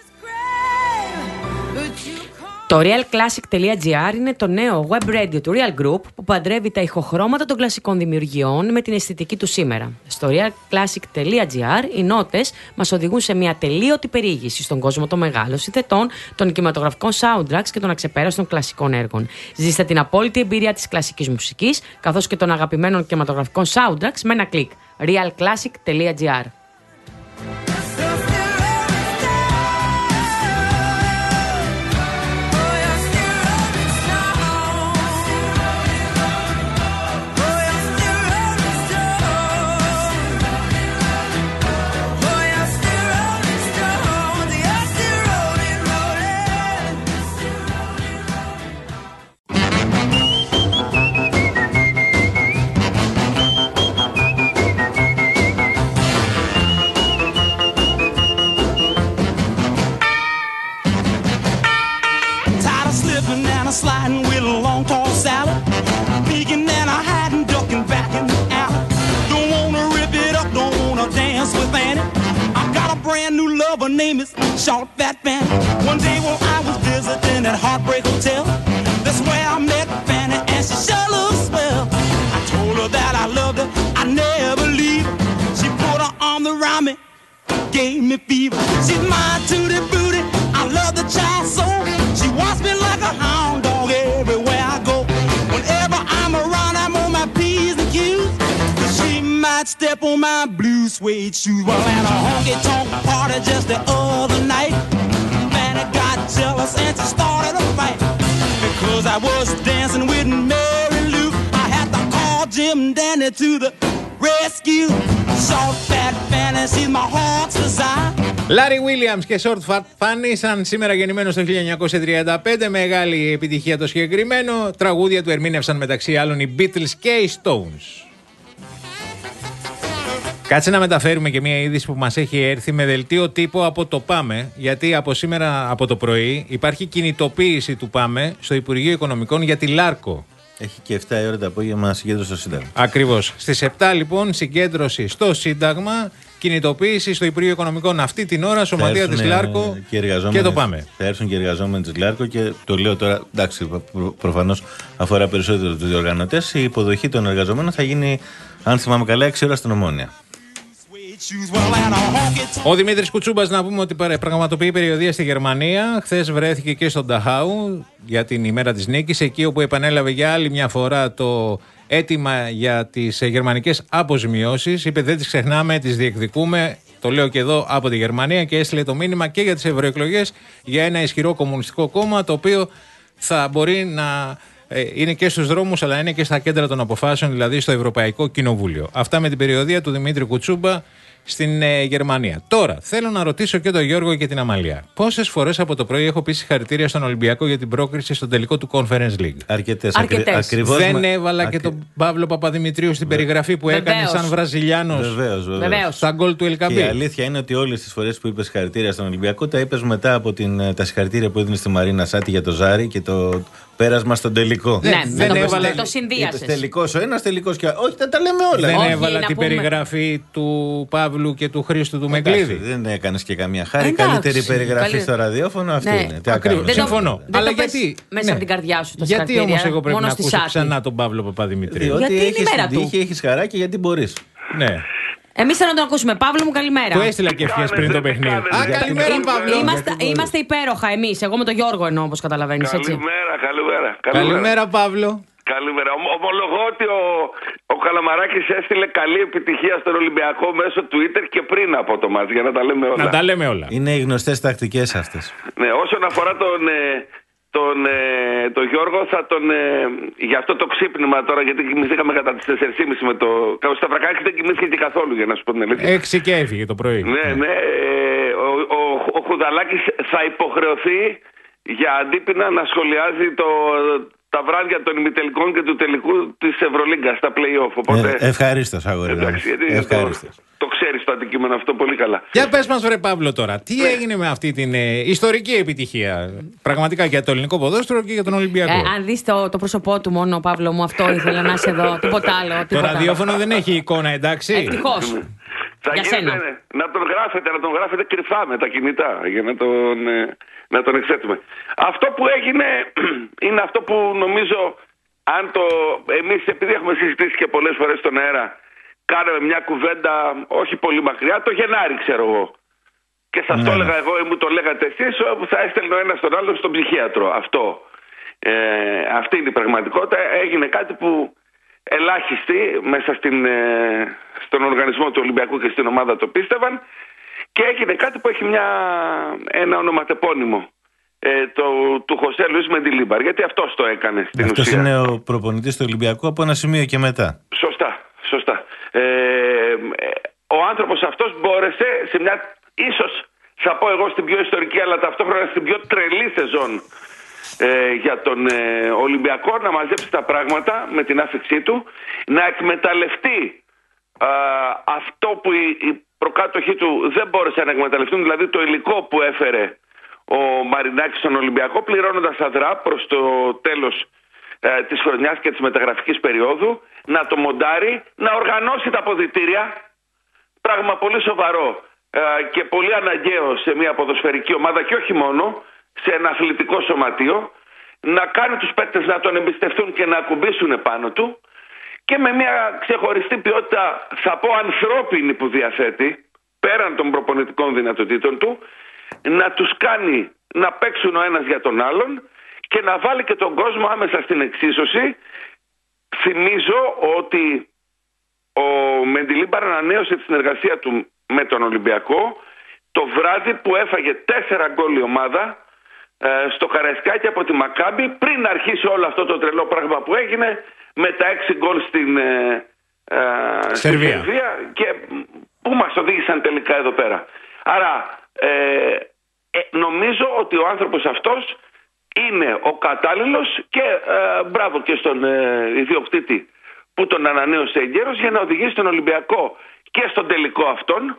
Το realclassic.gr είναι το νέο web radio του Real Group που παντρεύει τα ηχοχρώματα των κλασικών δημιουργιών με την αισθητική του σήμερα. Στο realclassic.gr οι νότες μας οδηγούν σε μια τελείωτη περιήγηση στον κόσμο των μεγάλων συνθετών, των κινηματογραφικών soundtracks και των αξεπέραστων κλασικών έργων. Ζήστε την απόλυτη εμπειρία της κλασικής μουσικής καθώς και των αγαπημένων κινηματογραφικών soundtracks με ένα κλικ. realclassic.gr. Sliding with a long tall salad, peeking and a hiding, ducking back in the alley. Don't wanna rip it up, don't wanna dance with Annie. I got a brand new lover, her name is Short Fat Fanny. One day while I was visiting at Heartbreak Hotel, that's where I met Fanny, and she sure looks swell. I told her that I loved her, I never leave her. She put her arm around me, gave me fever. She's my tutti booty, I love the child so. She wants me like a hound dog everywhere I go. Whenever I'm around, I'm on my P's and Q's, 'cause she might step on my blue suede shoes. Well, at a honky-tonk party just the other night, Fanny got jealous and she started a fight. Because I was dancing with Mary Lou, I had to call Jim Dandy to the rescue. Short Fat Fanny, she's my heart's desire. Larry Williams και Short Fat Fanny, σαν σήμερα γεννημένος το χίλια εννιακόσια τριάντα πέντε, μεγάλη επιτυχία το συγκεκριμένο. Τραγούδια του ερμήνευσαν μεταξύ άλλων οι Beatles και οι Stones. Κάτσε να μεταφέρουμε και μια είδηση που μας έχει έρθει με δελτίο τύπου από το ΠΑΜΕ, γιατί από σήμερα από το πρωί υπάρχει κινητοποίηση του ΠΑΜΕ στο Υπουργείο Οικονομικών για τη Λάρκο. Έχει και επτά η ώρα το απόγευμα συγκέντρωση στο Σύνταγμα. Ακριβώς. Στις επτά λοιπόν συγκέντρωση στο Σύνταγμα, κινητοποίηση στο Υπουργείο Οικονομικών αυτή την ώρα, σωματεία της Λάρκο και, και το ΠΑΜΕ. Θα έρθουν και οι εργαζόμενοι της Λάρκο και το λέω τώρα, εντάξει, προφανώς αφορά περισσότερο τους διοργανωτές. Η υποδοχή των εργαζομένων θα γίνει, αν θυμάμαι καλά, έξι ώρα στην Ομόνια. Ο Δημήτρης Κουτσούμπας, να πούμε ότι πραγματοποιεί περιοδεία στη Γερμανία. Χθες βρέθηκε και στον Νταχάου για την ημέρα της νίκης, εκεί όπου επανέλαβε για άλλη μια φορά το αίτημα για τις γερμανικές αποζημιώσεις. Είπε δεν τις ξεχνάμε, τις διεκδικούμε. Το λέω και εδώ από τη Γερμανία, και έστειλε το μήνυμα και για τις ευρωεκλογές για ένα ισχυρό κομμουνιστικό κόμμα, το οποίο θα μπορεί να είναι και στους δρόμους αλλά είναι και στα κέντρα των αποφάσεων, δηλαδή στο Ευρωπαϊκό Κοινοβούλιο. Αυτά με την περιοδεία του Δημήτρη Κουτσούμπα στην ε, Γερμανία. Τώρα, θέλω να ρωτήσω και τον Γιώργο και την Αμαλία. Πόσες φορές από το πρωί έχω πει συγχαρητήρια στον Ολυμπιακό για την πρόκριση στον τελικό του Conference League? Αρκετές. Ακριβώς. Δεν με... έβαλα Αρκε... και τον Παύλο Παπαδημητρίου στην Βε... περιγραφή που Βεβαίως. έκανε σαν Βραζιλιάνος στα γκολ του Ελκαμπή. Η αλήθεια είναι ότι όλες τις φορές που είπες συγχαρητήρια στον Ολυμπιακό τα είπες μετά από την, τα συγχαρητήρια που έδινε στη Μαρίνα Σάτι για το Ζάρι και το πέρασμα στον τελικό. Ναι, δεν το, έβαλα... το συνδύασες. Τελικός ο ένας, τελικός και όχι, δεν τα λέμε όλα. Δεν όχι, έβαλα την πούμε... περιγραφή του Παύλου και του Χρήστου του Μεγκλίδη. Δεν έκανες και καμία χάρη. Εντάξει, καλύτερη περιγραφή καλή... στο ραδιόφωνο αυτή ναι. είναι. Ακριβώς. Συμφωνώ. Δεν αλλά το γιατί. Μέσα ναι. από την καρδιά σου το γιατί όμως εγώ πρέπει να ακούσω ξανά τον Παύλο Παπαδημητρίου? Γιατί είναι η μέρα του. Έχεις χαρά και γιατί μπορείς. Ναι. Εμείς θέλω να τον ακούσουμε. Παύλο μου, καλημέρα. Του έστειλα και ευχές πριν το παιχνίδι. Α, καλημέρα, Παύλο. Είμαστε, είμαστε υπέροχα εμείς. Εγώ με τον Γιώργο εννοώ, όπως καταλαβαίνεις. Καλημέρα, καλημέρα. Καλημέρα, Παύλο. Καλημέρα. Ομολογώ ότι ο, ο Καλαμαράκης έστειλε καλή επιτυχία στον Ολυμπιακό μέσω Twitter και πριν από το μάτς, για να τα λέμε όλα. Να τα λέμε όλα. Είναι οι γνωστές τακτικές αυτές. Ναι, όσον αφορά τον, τον, τον Γιώργο, θα τον, για αυτό το ξύπνημα τώρα, γιατί κοιμηθήκαμε κατά τις τέσσερις και μισή με το... Ο Σταυρακάκης δεν κοιμήθηκε και καθόλου, για να σου πω την αλήθεια. Έξι και έφυγε το πρωί. Ναι, ναι. Ο, ο, ο Χουδαλάκης θα υποχρεωθεί για αντίπεινα να σχολιάζει το... τα βράδια των ημιτελικών και του τελικού της Ευρωλίγκας στα play-off. Οπότε... Ε, ευχαρίστως, αγόρι. Ευχαρίστως. Το, το ξέρεις το αντικείμενο αυτό πολύ καλά. Για πες μας, βρε Παύλο, τώρα, τι ναι. έγινε με αυτή την ε, ιστορική επιτυχία, πραγματικά για το ελληνικό ποδόσφαιρο και για τον Ολυμπιακό. Ε, αν δεις το, το πρόσωπό του μόνο, Παύλο μου, αυτό ήθελα να είσαι εδώ. Τίποτα άλλο. Τίποτα το ραδιόφωνο άλλο. Δεν έχει εικόνα, εντάξει. Ευτυχώς. Θα για γίνεται, σένα. Να τον γράφετε, να τον γράφετε κρυφά με τα κινητά για να τον, ε, να τον εξέτουμε. Αυτό που έγινε είναι αυτό που νομίζω, αν το εμείς, επειδή έχουμε συζητήσει και πολλές φορές στον αέρα, κάναμε μια κουβέντα όχι πολύ μακριά, το Γενάρη ξέρω εγώ. Και σας ναι. το έλεγα εγώ ή μου το λέγατε εσείς, όπου θα έστελνε ο ένας τον άλλον στον ψυχίατρο. Αυτό. Ε, αυτή είναι η πραγματικότητα. Έγινε κάτι που ελάχιστοι μέσα στην, ε, στον οργανισμό του Ολυμπιακού και στην ομάδα το πίστευαν, και έγινε κάτι που έχει μια, ένα ονοματεπώνυμο. Ε, το, του Χωσέ Λουίς Μεντιλίμπαρ, γιατί αυτός το έκανε στην αυτός ουσία. Είναι ο προπονητής του Ολυμπιακού από ένα σημείο και μετά. Σωστά, σωστά. Ε, ο άνθρωπος αυτός μπόρεσε σε μια, ίσως θα πω εγώ στην πιο ιστορική, αλλά ταυτόχρονα στην πιο τρελή σεζόν ε, για τον ε, Ολυμπιακό, να μαζέψει τα πράγματα με την άφηξή του, να εκμεταλλευτεί α, αυτό που οι, οι προκάτοχοι του δεν μπόρεσαν να εκμεταλλευτούν, δηλαδή το υλικό που έφερε ο Μαρινάκης στον Ολυμπιακό, πληρώνοντας αδρά προς το τέλος ε, της χρονιάς και της μεταγραφικής περίοδου, να το μοντάρει, να οργανώσει τα αποδυτήρια, πράγμα πολύ σοβαρό ε, και πολύ αναγκαίο σε μια ποδοσφαιρική ομάδα και όχι μόνο, σε ένα αθλητικό σωματείο, να κάνει τους παίκτες να τον εμπιστευτούν και να ακουμπήσουν πάνω του, και με μια ξεχωριστή ποιότητα, θα πω ανθρώπινη, που διαθέτει, πέραν των προπονητικών δυνατοτήτων του, να τους κάνει να παίξουν ο ένας για τον άλλον και να βάλει και τον κόσμο άμεσα στην εξίσωση. Θυμίζω ότι ο Μεντιλίμπαρ ανανέωσε τη συνεργασία του με τον Ολυμπιακό το βράδυ που έφαγε τέσσερα γκολ η ομάδα ε, στο Καραϊσκάκι από τη Μακάμπι, πριν αρχίσει όλο αυτό το τρελό πράγμα που έγινε με τα έξι γκολ στην ε, ε, Σερβία. Σερβία και που μας οδήγησαν τελικά εδώ πέρα. Άρα ε, ε, νομίζω ότι ο άνθρωπος αυτός είναι ο κατάλληλος και ε, μπράβο και στον ε, ιδιοκτήτη που τον ανανέωσε εγκαίρος για να οδηγήσει τον Ολυμπιακό και στον τελικό αυτόν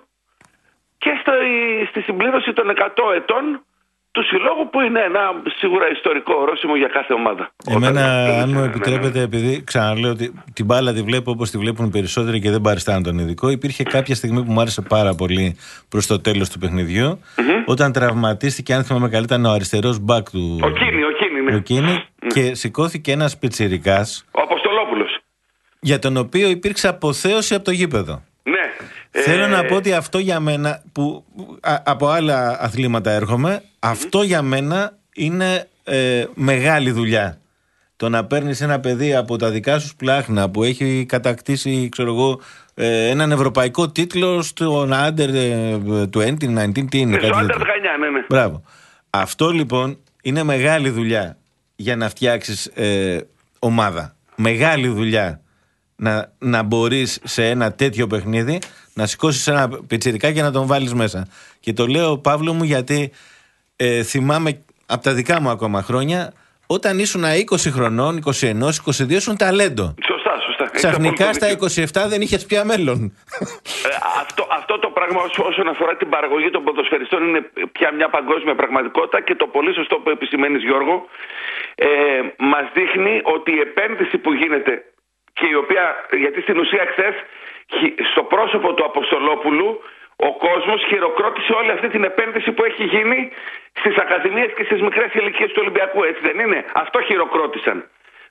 και στο, στη συμπλήρωση των εκατό ετών του συλλόγου, που είναι ένα σίγουρα ιστορικό ορόσημο για κάθε ομάδα. Εμένα, Όταν... αν μου επιτρέπετε, επειδή ξαναλέω ότι την μπάλα τη βλέπω όπως τη βλέπουν οι περισσότεροι και δεν παριστάνω τον ειδικό, υπήρχε κάποια στιγμή που μου άρεσε πάρα πολύ προς το τέλος του παιχνιδιού, mm-hmm. όταν τραυματίστηκε, αν θυμάμαι καλά, ήταν ο αριστερός μπακ του. Ο Κίνη, ο Κίνη, ναι. Ο Κίνη, mm. και σηκώθηκε ένας πιτσιρικάς. Ο Αποστολόπουλος. Για τον οποίο υπήρξε αποθέωση από το γήπεδο. Ναι. Θέλω ε... να πω ότι αυτό για μένα, που α, από άλλα αθλήματα έρχομαι, mm-hmm. αυτό για μένα είναι ε, μεγάλη δουλειά. Το να παίρνεις ένα παιδί από τα δικά σου σπλάχνα που έχει κατακτήσει, ξέρω εγώ, ε, έναν ευρωπαϊκό τίτλο στον Under είκοσι, εννιά, τι είναι, κάτι τέτοιο. Ναι, ναι. Μπράβο. Αυτό λοιπόν είναι μεγάλη δουλειά για να φτιάξεις ε, ομάδα. Μεγάλη δουλειά. Να, να μπορείς σε ένα τέτοιο παιχνίδι να σηκώσεις ένα πιτσιρικά και να τον βάλεις μέσα. Και το λέω, Παύλο μου, γιατί ε, θυμάμαι από τα δικά μου ακόμα χρόνια, όταν ήσουν είκοσι χρονών, είκοσι ένα, είκοσι δύο, ήσουν ταλέντο. Σωστά, σωστά. Ξαφνικά στα είκοσι επτά δεν είχες πια μέλλον. Ε, αυτό, αυτό το πράγμα όσον αφορά την παραγωγή των ποδοσφαιριστών είναι πια μια παγκόσμια πραγματικότητα, και το πολύ σωστό που επισημαίνεις, Γιώργο, ε, μας δείχνει ότι η επένδυση που γίνεται, και η οποία, γιατί στην ουσία χθες στο πρόσωπο του Αποστολόπουλου ο κόσμος χειροκρότησε όλη αυτή την επένδυση που έχει γίνει στις ακαδημίες και στις μικρές ηλικίες του Ολυμπιακού, έτσι δεν είναι? Αυτό χειροκρότησαν.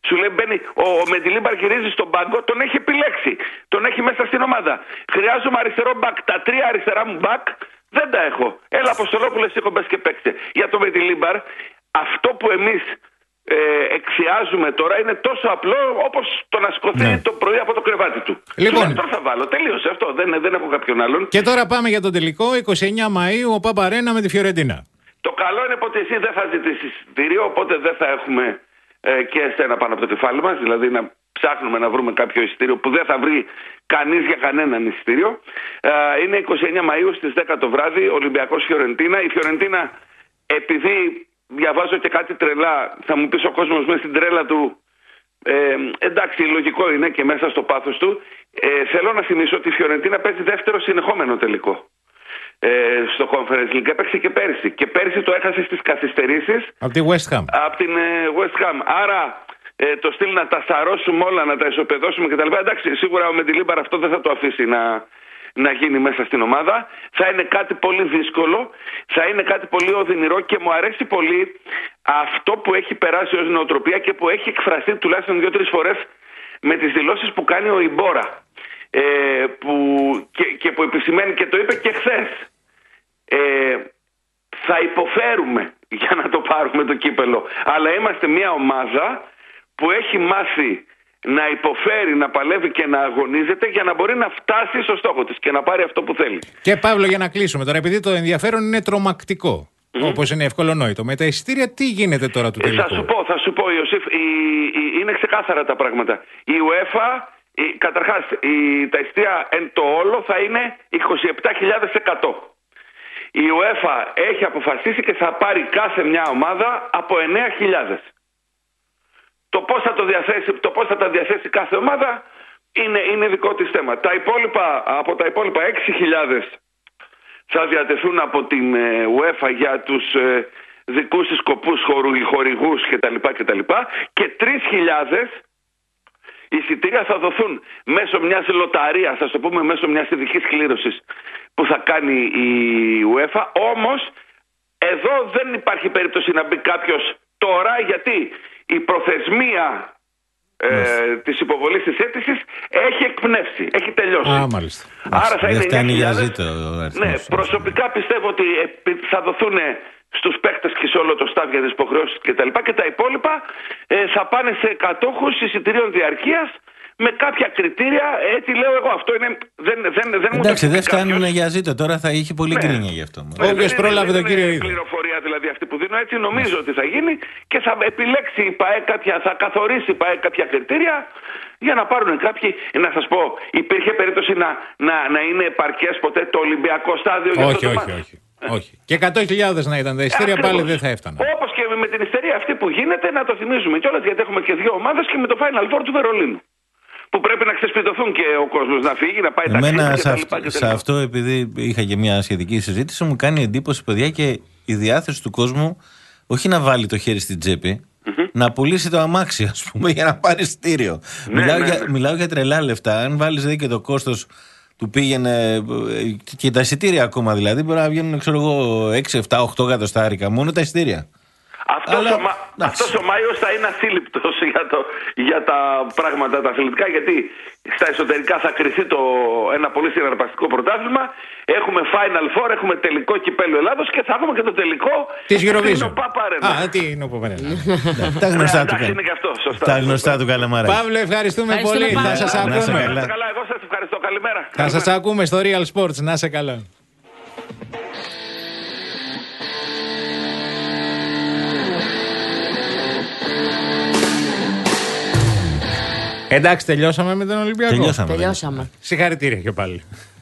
Σου λέει μπαίνει, ο, ο Μεντιλίμπαρ γυρίζει στον πάγκο, τον έχει επιλέξει. Τον έχει μέσα στην ομάδα. Χρειάζομαι αριστερό μπακ. Τα τρία αριστερά μου μπακ δεν τα έχω. Έλα, Αποστολόπουλε, σήκω μπες και παίξτε. Για το Μεντιλίμπαρ, αυτό που εμείς ε, εξιάζουμε τώρα είναι τόσο απλό όπως το να σηκωθεί ναι. το πρωί από το κρεβάτι του. Λοιπόν, τώρα θα βάλω. Τελείωσε αυτό. Δεν, δεν έχω κάποιον άλλον. Και τώρα πάμε για τον τελικό. είκοσι εννέα Μαΐου ο Παπαρένα με τη Φιωρεντίνα. Το καλό είναι ότι εσύ δεν θα ζητήσεις εισιτήριο, οπότε δεν θα έχουμε ε, και εσένα πάνω από το κεφάλι μας. Δηλαδή να ψάχνουμε να βρούμε κάποιο εισιτήριο που δεν θα βρει κανείς για κανέναν εισιτήριο. Ε, είναι είκοσι εννέα Μαΐου στις δέκα το βράδυ, Ολυμπιακός Φιωρεντίνα. Η Φιωρεντίνα, επειδή διαβάζω και κάτι τρελά, θα μου πεις ο κόσμος μέσα στην τρέλα του. Ε, εντάξει, λογικό είναι και μέσα στο πάθος του. Ε, θέλω να θυμίσω ότι η Φιωρεντίνα παίζει δεύτερο συνεχόμενο τελικό. Ε, στο Conference League έπαιξε και πέρυσι. Και πέρυσι το έχασε στις καθυστερήσεις. Από τη West Ham. Από την ε, West Ham. Άρα ε, το στυλ να τα σαρώσουμε όλα, να τα ισοπεδώσουμε κτλ. Εντάξει, σίγουρα ο Μεντιλίμπαρ αυτό δεν θα το αφήσει να, να γίνει μέσα στην ομάδα. Θα είναι κάτι πολύ δύσκολο. Θα είναι κάτι πολύ οδυνηρό και μου αρέσει πολύ αυτό που έχει περάσει ως νοοτροπία και που έχει εκφραστεί τουλάχιστον δύο-τρεις φορές με τις δηλώσεις που κάνει ο Ιμπόρα. Ε, που, και, και που επισημαίνει και το είπε και χθες. Ε, θα υποφέρουμε για να το πάρουμε το κύπελο, αλλά είμαστε μια ομάδα που έχει μάθει να υποφέρει, να παλεύει και να αγωνίζεται για να μπορεί να φτάσει στο στόχο της και να πάρει αυτό που θέλει. Και Παύλο, για να κλείσουμε τώρα, επειδή το ενδιαφέρον είναι τρομακτικό, mm-hmm. όπως είναι ευκολονόητο, με τα εισιτήρια τι γίνεται τώρα του τελικού? Θα σου πω, θα σου πω Ιωσήφ, η, η, είναι ξεκάθαρα τα πράγματα. Η UEFA, η, καταρχάς η, τα εισιτήρια εν το όλο θα είναι είκοσι επτά χιλιάδες εκατό. Η UEFA έχει αποφασίσει και θα πάρει κάθε μια ομάδα από εννέα χιλιάδες. Το πώς θα, το διαθέσει, το πώς θα τα διαθέσει κάθε ομάδα είναι, είναι δικό της θέμα. Τα υπόλοιπα, από τα υπόλοιπα έξι χιλιάδες θα διατεθούν από την ε, UEFA για τους ε, δικούς της σκοπούς, χορηγούς κτλ. κτλ. Και τρεις χιλιάδες εισιτήρια θα δοθούν μέσω μιας λοταρίας, θα το πούμε μέσω μιας ειδικής κλήρωσης που θα κάνει η UEFA. Όμως εδώ δεν υπάρχει περίπτωση να μπει κάποιος τώρα, γιατί η προθεσμία ε, της υποβολής της αίτησης έχει εκπνεύσει, έχει τελειώσει. Α, μάλιστα. Άρα θα δεν είναι φτάνει για χιλιάδες. ζήτο. Ναι, προσωπικά πιστεύω ότι θα δοθούν στους παίκτες και σε όλο το staff για τις υποχρεώσεις και τα λοιπά, και τα υπόλοιπα ε, θα πάνε σε κατόχους εισιτηρίων διαρκείας με κάποια κριτήρια. Έτσι λέω εγώ. Αυτό είναι. Δεν, δεν, δεν Εντάξει, μου δεν φτάνουν για ζήτο. Τώρα θα είχε πολύ ναι. γκρίνια γι' αυτό. Ναι, όποιος πρόλαβε τον κύριο Ίδιο. Είναι πληροφορία δηλαδή αυτή που δίνω. Έτσι νομίζω ναι. ότι θα γίνει και θα επιλέξει η ΠΑΕ κάποια, θα καθορίσει η ΠΑΕ κάποια κριτήρια για να πάρουν κάποιοι. Να σας πω, υπήρχε περίπτωση να, να, να είναι επαρκές ποτέ το Ολυμπιακό στάδιο για όχι, αυτό το όχι, όχι, όχι. Όχι. Και εκατό χιλιάδες να ήταν τα εισιτήρια πάλι δεν θα έφταναν. Όπως και με την ιστερία αυτή που γίνεται, να το θυμίζουμε κιόλας, γιατί έχουμε και δύο ομάδες και με το Final Four του Βερολίνου. Που πρέπει να ξεσπιτωθούν και ο κόσμος να φύγει, να πάει ταξίδι. Εμένα σε, αυ- σε αυτό, επειδή είχα και μια σχετική συζήτηση, μου κάνει εντύπωση, παιδιά, και η διάθεση του κόσμου όχι να βάλει το χέρι στην τσέπη, mm-hmm. να πουλήσει το αμάξι, ας πούμε, για να πάρει εισιτήριο. Ναι, μιλάω, ναι, για, ναι. μιλάω για τρελά λεφτά. Αν βάλεις δει και το κόστος του πήγαινε. Και τα εισιτήρια ακόμα δηλαδή, μπορεί να βγαίνουν, ξέρω εγώ, έξι, επτά, οκτώ εκατοστάρικα μόνο τα εισιτήρια. Αυτός, Αλλά, ο, Μα... αυτός ο Μάιος θα είναι ασύλληπτος για, το, για τα πράγματα τα αθλητικά, γιατί στα εσωτερικά θα κριθεί το, ένα πολύ συναρπαστικό πρωτάθλημα. Έχουμε Final Four, έχουμε τελικό κυπέλλου Ελλάδος και θα έχουμε και το τελικό της Eurovision. Α, τι είναι ο Παπαρένα. Τα γνωστά του Τα γνωστά του Καλαμάρα. Παύλο, ευχαριστούμε πολύ. Θα σας ακούμε. Καλά, εγώ σας ευχαριστώ. Καλημέρα. Θα σας ακούμε στο Real Sports. Να είσαι καλά. Εντάξει, τελειώσαμε με τον Ολυμπιακό. Τελειώσαμε. Τελειώσαμε. Συγχαρητήρια και πάλι.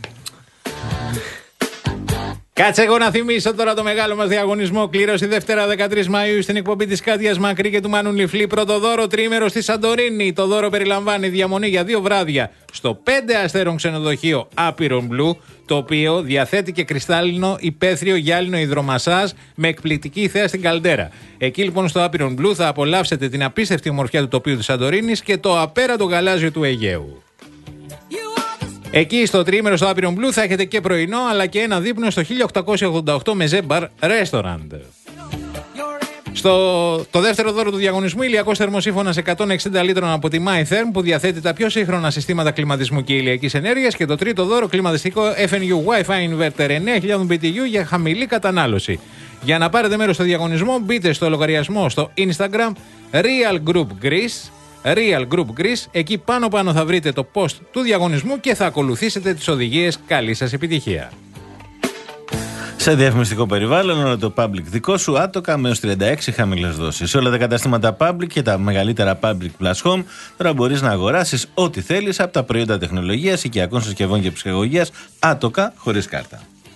Κάτσε εγώ να θυμίσω τώρα το μεγάλο μας διαγωνισμό. Κλήρωση Δευτέρα δεκατρείς Μαΐου στην εκπομπή της Κάτιας Μακρύ και του Μάνου Νιφλή. Πρώτο δώρο, τρίμερο στη Σαντορίνη. Το δώρο περιλαμβάνει διαμονή για δύο βράδια στο πέντε αστέρων ξενοδοχείο Apiron Blue, το οποίο διαθέτει και κρυστάλλινο υπαίθριο γυάλινο υδρομασάζ με εκπληκτική θέα στην καλντέρα. Εκεί λοιπόν στο Apiron Blue θα απολαύσετε την απίστευτη ομορφιά του τοπίου της Σαντορίνης και το απέραντο γαλάζιο του Αιγαίου. Εκεί στο τριήμερο στο Apiron Blue θα έχετε και πρωινό, αλλά και ένα δείπνο στο χίλια οκτακόσια ογδόντα οκτώ Μεζέ Μπαρ Restaurant. Στο το δεύτερο δώρο του διαγωνισμού, ηλιακός θερμοσύφωνας εκατόν εξήντα λίτρων από τη MyTherm που διαθέτει τα πιο σύγχρονα συστήματα κλιματισμού και ηλιακής ενέργειας. Και το τρίτο δώρο, κλιματιστικό εφ εν γιου Wi-Fi Inverter εννέα χιλιάδες μπι τι γιου για χαμηλή κατανάλωση. Για να πάρετε μέρος στο διαγωνισμό, μπείτε στο λογαριασμό στο Instagram Real Group Greece. Real Group Greece. Εκεί πάνω πάνω θα βρείτε το post του διαγωνισμού και θα ακολουθήσετε τις οδηγίες. Καλή σας επιτυχία. Σε διαφημιστικό περιβάλλον, όλο το Public δικό σου, άτοκα με έως τριάντα έξι χαμηλές δόσεις. Σε όλα τα καταστήματα Public και τα μεγαλύτερα Public Plus Home, τώρα μπορείς να αγοράσεις ό,τι θέλεις από τα προϊόντα τεχνολογίας, οικιακών συσκευών και ψυχαγωγίας, άτοκα χωρίς κάρτα.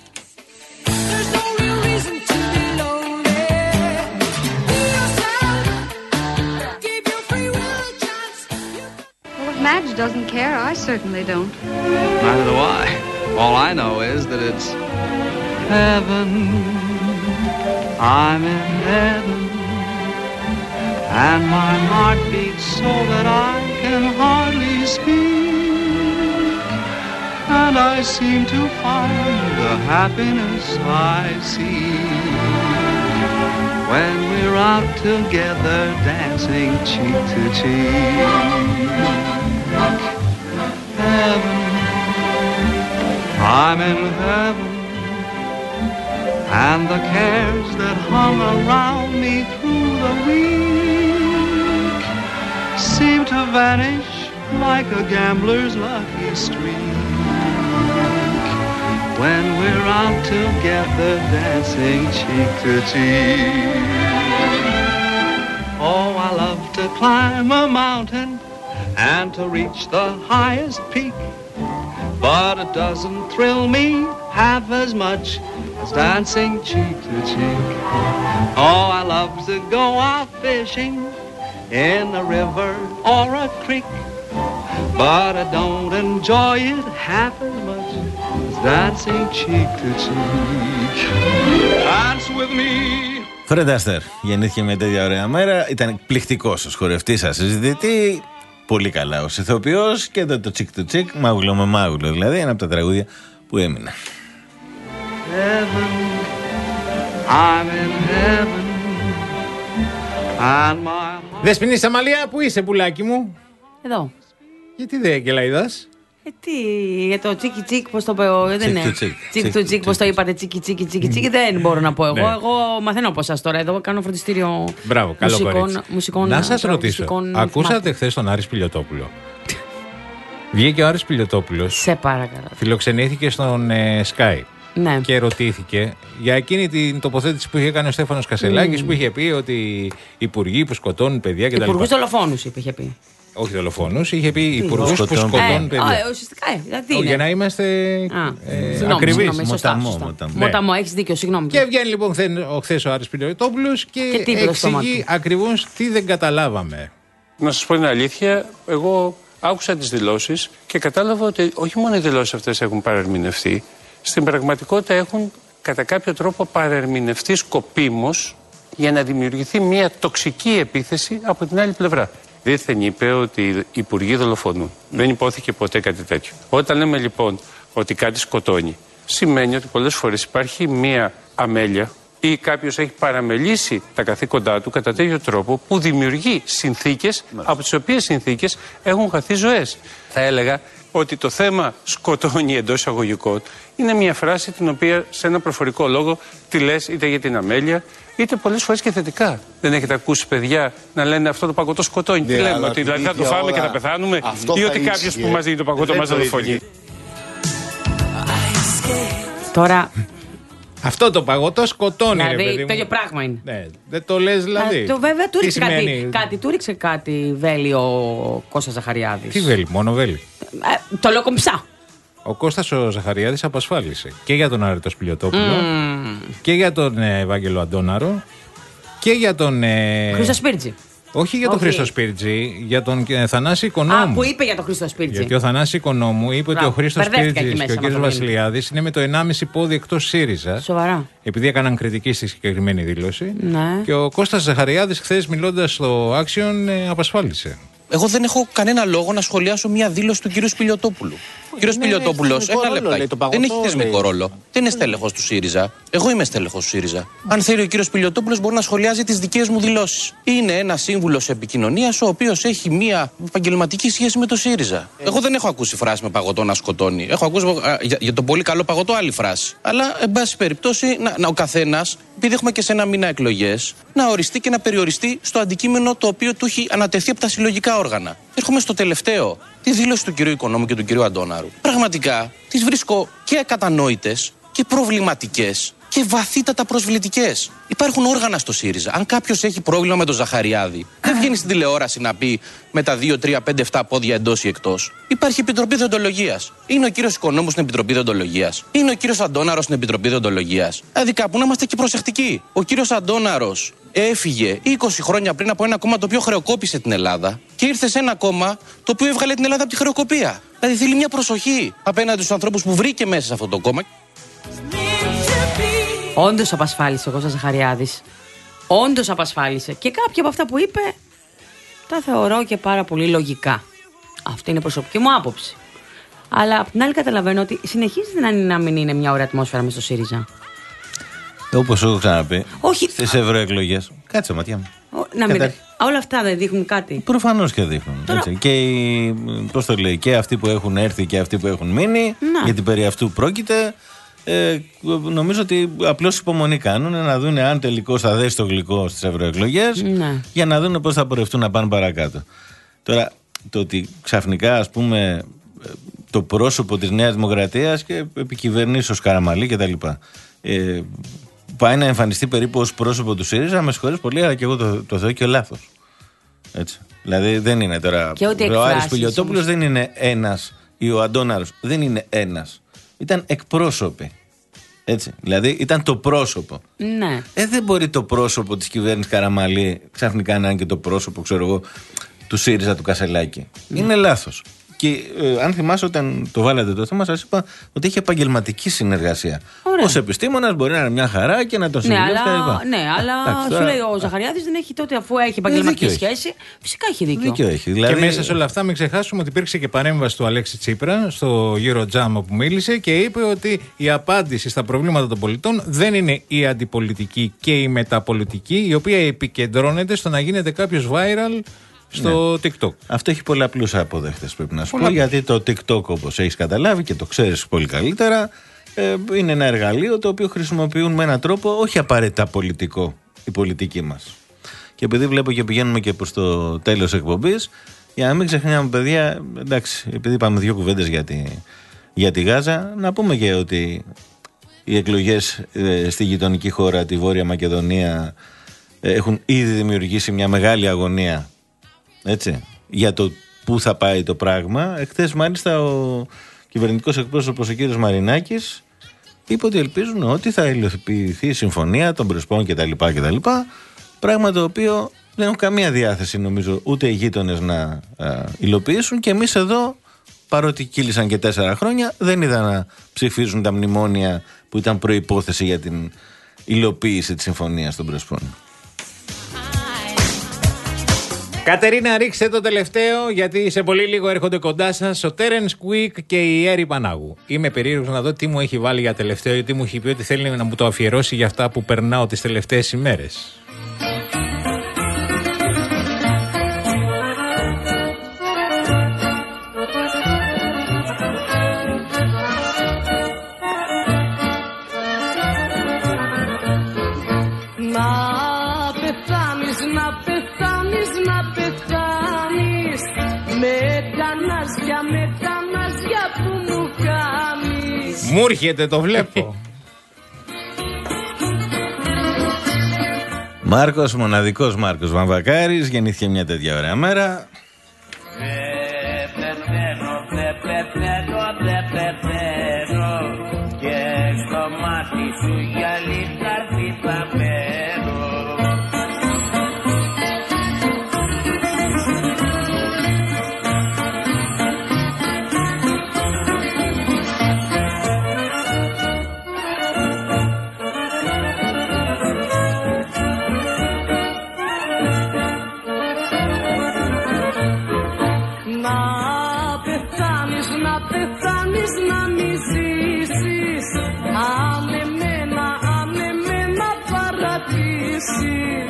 Madge doesn't care. I certainly don't. Neither do I. All I know is that it's heaven. I'm in heaven. And my heart beats so that I can hardly speak. And I seem to find the happiness I seek when we're out together dancing cheek to cheek. Heaven, I'm in heaven, and the cares that hung around me through the week seem to vanish like a gambler's lucky streak when we're out together dancing cheek to cheek. Oh, I love to climb a mountain and to reach the highest peak, but it doesn't thrill me half as much as dancing cheek to cheek. Oh, I love to go out fishing in a river or a creek, but I don't enjoy it half as much as dancing cheek to cheek. Dance with me. Φρεντ Άστερ γεννήθηκε μια τέτοια ωραία μέρα. Ήταν εκπληκτικός ως χορευτής, ασυζητητή. Πολύ καλά ως ηθοποιός. Και εδώ το τσικ του τσικ, μάγουλο με μάγουλο. Δηλαδή ένα από τα τραγούδια που έμεινα. Δεσποινή Σαμαλία, πού είσαι πουλάκι μου? Εδώ. Γιατί δεν κελαϊδάς? Ε, τι, για το τσίκι τσίκ, πώς το πω, δεν είναι. Τσίκ του τσίκ, πώς το είπατε, τσίκι τσίκι τσίκι τσίκι, δεν μπορώ να πω εγώ. Εγώ μαθαίνω από εσάς τώρα, εδώ κάνω φροντιστήριο μουσικών. Να σας ρωτήσω, ακούσατε χθες τον Άρη Σπηλιωτόπουλο? Βγήκε ο Άρης Σπηλιωτόπουλος. Σε παρακαλώ. Φιλοξενήθηκε στον ε, Sky. Ναι. Και ρωτήθηκε για εκείνη την τοποθέτηση που είχε κάνει ο Στέφανος Κασελάκης, mm. που είχε πει ότι οι υπουργοί που σκοτώνουν παιδιά κτλ. Υπουργούς δολοφόνους, είχε πει. Όχι δολοφόνους, είχε πει υπουργούς που σκοτώνουν ε, παιδιά. Ε, ουσιαστικά, ε, δηλαδή για να είμαστε ε, ακριβείς. Μοταμό, έχεις δίκιο, συγγνώμη. Και βγαίνει λοιπόν χθες ο Άρης Σπηλιωτόπουλος και, και εξηγεί ακριβώς τι δεν καταλάβαμε. Να σας πω την αλήθεια, εγώ άκουσα τις δηλώσεις και κατάλαβα ότι όχι μόνο οι δηλώσεις αυτές έχουν παρερμηνευτεί, στην πραγματικότητα έχουν κατά κάποιο τρόπο παρερμηνευτεί σκοπίμως για να δημιουργηθεί μια τοξική επίθεση από την άλλη πλευρά. Δήθεν είπε ότι οι υπουργοί δολοφονούν. Mm. Δεν υπόθηκε ποτέ κάτι τέτοιο. Όταν λέμε λοιπόν ότι κάτι σκοτώνει, σημαίνει ότι πολλές φορές υπάρχει μια αμέλεια ή κάποιος έχει παραμελήσει τα καθήκοντά του κατά τέτοιο τρόπο που δημιουργεί συνθήκες, mm. από τις οποίες συνθήκες έχουν χαθεί ζωές. Θα έλεγα ότι το θέμα σκοτώνει εντός εισαγωγικών είναι μια φράση την οποία σε ένα προφορικό λόγο τη λες είτε για την αμέλεια είτε πολλές φορές και θετικά. Δεν έχετε ακούσει παιδιά να λένε αυτό το παγωτό σκοτώνει? Ναι, τι λέμε, ότι δηλαδή θα το φάμε και θα πεθάνουμε, ή ότι κάποιος που μας δίνει το παγωτό μας δολοφονεί? Τώρα. Αυτό το παγωτό σκοτώνει. Δηλαδή, το ίδιο πράγμα είναι. Ναι, δεν το λες δηλαδή. Α, το βέβαια του ρίξε κάτι, κάτι, του ρίξε κάτι βέλη ο Κώστας Ζαχαριάδης. Τι βέλη, μόνο βέλη? Ε, το λέω κομψά. Ο Κώστας ο Ζαχαριάδης απασφάλισε και για τον Άρη το Σπηλιωτόπουλο mm. και για τον ε, Ευάγγελο Αντώναρο και για τον. Ε... Χρήστο Σπίρτζη. Όχι για τον Χρήστο Σπίρτζη, για τον ε, Θανάση Οικονόμου. Α, που είπε για τον Χρήστο Σπίρτζη. Γιατί ο Θανάση Οικονόμου είπε Μπράβο. ότι ο Χρήστο Σπίρτζη και ο κ. Βασιλιάδης είναι με το ενάμιση πόδι εκτός ΣΥΡΙΖΑ. Σοβαρά. Επειδή έκαναν κριτική στη συγκεκριμένη δήλωση. Ναι. Και ο Κώστας Ζαχαριάδης χθες μιλώντας στο Action ε, απασφάλισε. Εγώ δεν έχω κανένα λόγο να σχολιάσω μια δήλωση του κυρίου Σπηλιωτόπουλου. Ο κύριος Πιλιοτόπουλος, ένα λεπτάκι. Δεν έχει θεσμικό ρόλο. Δεν είναι στέλεχος του ΣΥΡΙΖΑ. Εγώ είμαι στέλεχος του ΣΥΡΙΖΑ. Αν θέλει ο κύριος Πιλιοτόπουλος μπορεί να σχολιάζει τις δικές μου δηλώσεις. Είναι ένας σύμβουλος επικοινωνίας ο οποίος έχει μία επαγγελματική σχέση με το ΣΥΡΙΖΑ. Εγώ δεν έχω ακούσει φράση με παγωτό να σκοτώνει. Έχω ακούσει α, για, για τον πολύ καλό παγωτό άλλη φράση. Αλλά, εν πάση περιπτώσει, να, να, ο καθένας, επειδή έχουμε και σε ένα μήνα εκλογές, να οριστεί και να περιοριστεί στο αντικείμενο το οποίο του έχει ανατεθεί από τα συλλογικά όργανα. Έρχομαι στο τελευταίο. Τη δήλωση του κυρίου Οικονόμου και του κυρίου Αντώναρου. Πραγματικά τις βρίσκω και ακατανόητες και προβληματικές και βαθύτατα προσβλητικές. Υπάρχουν όργανα στο ΣΥΡΙΖΑ. Αν κάποιος έχει πρόβλημα με τον Ζαχαριάδη, δεν βγαίνει στην τηλεόραση να πει με τα δύο, τρία, πέντε, επτά πόδια εντός ή εκτός. Υπάρχει επιτροπή δεοντολογίας. Είναι ο κύριος Οικονόμου στην επιτροπή δεοντολογίας. Είναι ο κύριος Αντώναρος στην επιτροπή δεοντολογίας. Δηλαδή κάπου να είμαστε και προσεκτικοί. Ο κύριος Αντώναρος έφυγε είκοσι χρόνια πριν από ένα κόμμα το οποίο χρεοκόπησε την Ελλάδα και ήρθε σε ένα κόμμα το οποίο έβγαλε την Ελλάδα από τη χρεοκοπία. Δηλαδή θέλει μια προσοχή απέναντι στους ανθρώπους που βρήκε μέσα σε αυτό το κόμμα. Όντως απασφάλισε ο Κώστας Ζαχαριάδης. Όντως απασφάλισε. Και κάποια από αυτά που είπε τα θεωρώ και πάρα πολύ λογικά. Αυτή είναι η προσωπική μου άποψη. Αλλά απ' την άλλη καταλαβαίνω ότι συνεχίζει να, να μην είναι μια ωραία ατμόσφαιρα μες στο ΣΥΡΙΖΑ. Όπως έχω ξαναπεί. Όχι. Στις ευρωεκλογές. Κάτσε ματιά μου. Να μην... Όλα αυτά δεν δείχνουν κάτι. Προφανώς και δείχνουν. Τώρα... Έτσι. Και, οι, πώς το λέει, και αυτοί που έχουν έρθει και αυτοί που έχουν μείνει, να. Γιατί περί αυτού πρόκειται. Ε, νομίζω ότι απλώς υπομονή κάνουν να δουν αν τελικώς θα δέσει το γλυκό στις ευρωεκλογές, ναι. Για να δουν πώς θα πορευτούν να πάνε παρακάτω. Τώρα, το ότι ξαφνικά, ας πούμε, το πρόσωπο της Νέας Δημοκρατίας και επικυβερνήσεως Καραμανλή κτλ. Ε, πάει να εμφανιστεί περίπου ως πρόσωπο του ΣΥΡΙΖΑ, με συγχωρείς πολύ, αλλά και εγώ το, το θεωρώ και λάθος. Έτσι. Δηλαδή δεν είναι τώρα. Ο Άρης Πιλιοτόπουλος δεν είναι ένας, ή ο Αντώναρος δεν είναι ένας. Ήταν εκπρόσωποι. Έτσι. Δηλαδή ήταν το πρόσωπο. Ναι. Ε, δεν μπορεί το πρόσωπο της κυβέρνησης Καραμανλή ξαφνικά να είναι και το πρόσωπο, ξέρω εγώ, του ΣΥΡΙΖΑ του Κασελάκη. Ναι. Είναι λάθος. Και ε, αν θυμάσαι, όταν το βάλατε το θέμα, σας είπα ότι είχε επαγγελματική συνεργασία. Ως επιστήμονας μπορεί να είναι μια χαρά και να τον συμβουλεύει. Ναι, αλλά, ναι, αλλά Ά, σου λέει ο Ζαχαριάδης δεν έχει τότε, αφού έχει επαγγελματική σχέση, φυσικά έχει δίκιο. Δίκιο έχει. Δηλαδή... Και μέσα σε όλα αυτά, μην ξεχάσουμε ότι υπήρξε και παρέμβαση του Αλέξη Τσίπρα στο Eurojam που μίλησε και είπε ότι η απάντηση στα προβλήματα των πολιτών δεν είναι η αντιπολιτική και η μεταπολιτική, η οποία επικεντρώνεται στο να γίνεται κάποιος viral στο ναι. TikTok. Αυτό έχει πολλαπλούς αποδέχτες, πρέπει να σου Πολλά... πω, γιατί το TikTok, όπως έχεις καταλάβει και το ξέρεις πολύ καλύτερα, ε, είναι ένα εργαλείο το οποίο χρησιμοποιούν με έναν τρόπο όχι απαραίτητα πολιτικό η πολιτική μας. Και επειδή βλέπω και πηγαίνουμε και προς το τέλος εκπομπής, για να μην ξεχνάμε, παιδιά, εντάξει, επειδή είπαμε δύο κουβέντες για τη, για τη Γάζα, να πούμε και ότι οι εκλογές ε, στη γειτονική χώρα, τη Βόρεια Μακεδονία, ε, έχουν ήδη δημιουργήσει μια μεγάλη αγωνία, έτσι, για το πού θα πάει το πράγμα. Εχθές μάλιστα ο κυβερνητικός εκπρόσωπος ο κύριος Μαρινάκης είπε ότι ελπίζουν ότι θα υλοποιηθεί η συμφωνία των Πρεσπών κτλ. κτλ. Πράγμα το οποίο δεν έχουν καμία διάθεση, νομίζω, ούτε οι γείτονες να α, υλοποιήσουν. Και εμείς εδώ, παρότι κύλησαν και τέσσερα χρόνια, δεν είδα να ψηφίζουν τα μνημόνια που ήταν προϋπόθεση για την υλοποίηση της συμφωνίας των Πρεσπών. Κατερίνα, ρίξτε το τελευταίο, γιατί σε πολύ λίγο έρχονται κοντά σας ο Terence Quick και η Έρη Πανάγου. Είμαι περίεργος να δω τι μου έχει βάλει για τελευταίο, γιατί μου έχει πει ότι θέλει να μου το αφιερώσει για αυτά που περνάω τις τελευταίες ημέρες. Μου έρχεται, το βλέπω. Μάρκος, μοναδικός Μάρκος Βαμβακάρης, γεννήθηκε μια τέτοια ωραία μέρα. Δεν πεθαίνω, δεν πεθαίνω, δεν πεθαίνω, και στο μάτι σου γυαλί καρφί θα μένω. πεθάνεις να μη ζήσεις, αν εμένα, αν εμένα παρατήσεις.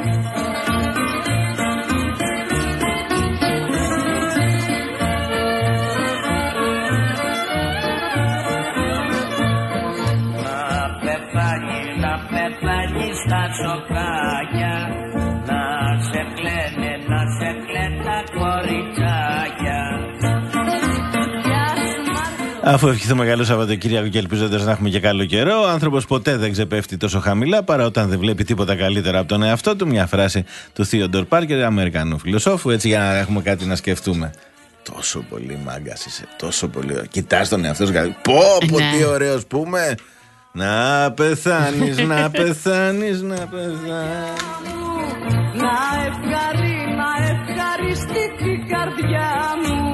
Να πεθάνεις, να πεθάνεις στα τσοκάκια, να σε κλαίνε, να σε κλαίνε τα κοριτσάκια. Αφού ευχηθούμε καλό Σαββατοκύριακο και ελπίζοντας να έχουμε και καλό καιρό, ο άνθρωπος ποτέ δεν ξεπέφτει τόσο χαμηλά παρά όταν δεν βλέπει τίποτα καλύτερα από τον εαυτό του. Μια φράση του Θείοντορ Πάρκερ, Αμερικανού φιλοσόφου, έτσι για να έχουμε κάτι να σκεφτούμε. Τόσο πολύ μάγκας είσαι, τόσο πολύ. Κοιτάς τον εαυτό σου, πω, πω, τι ωραίος πούμε. Να πεθάνεις, να πεθάνεις, να πεθάνεις. Να ευχαρεί, να ευχαριστεί την καρδιά μου.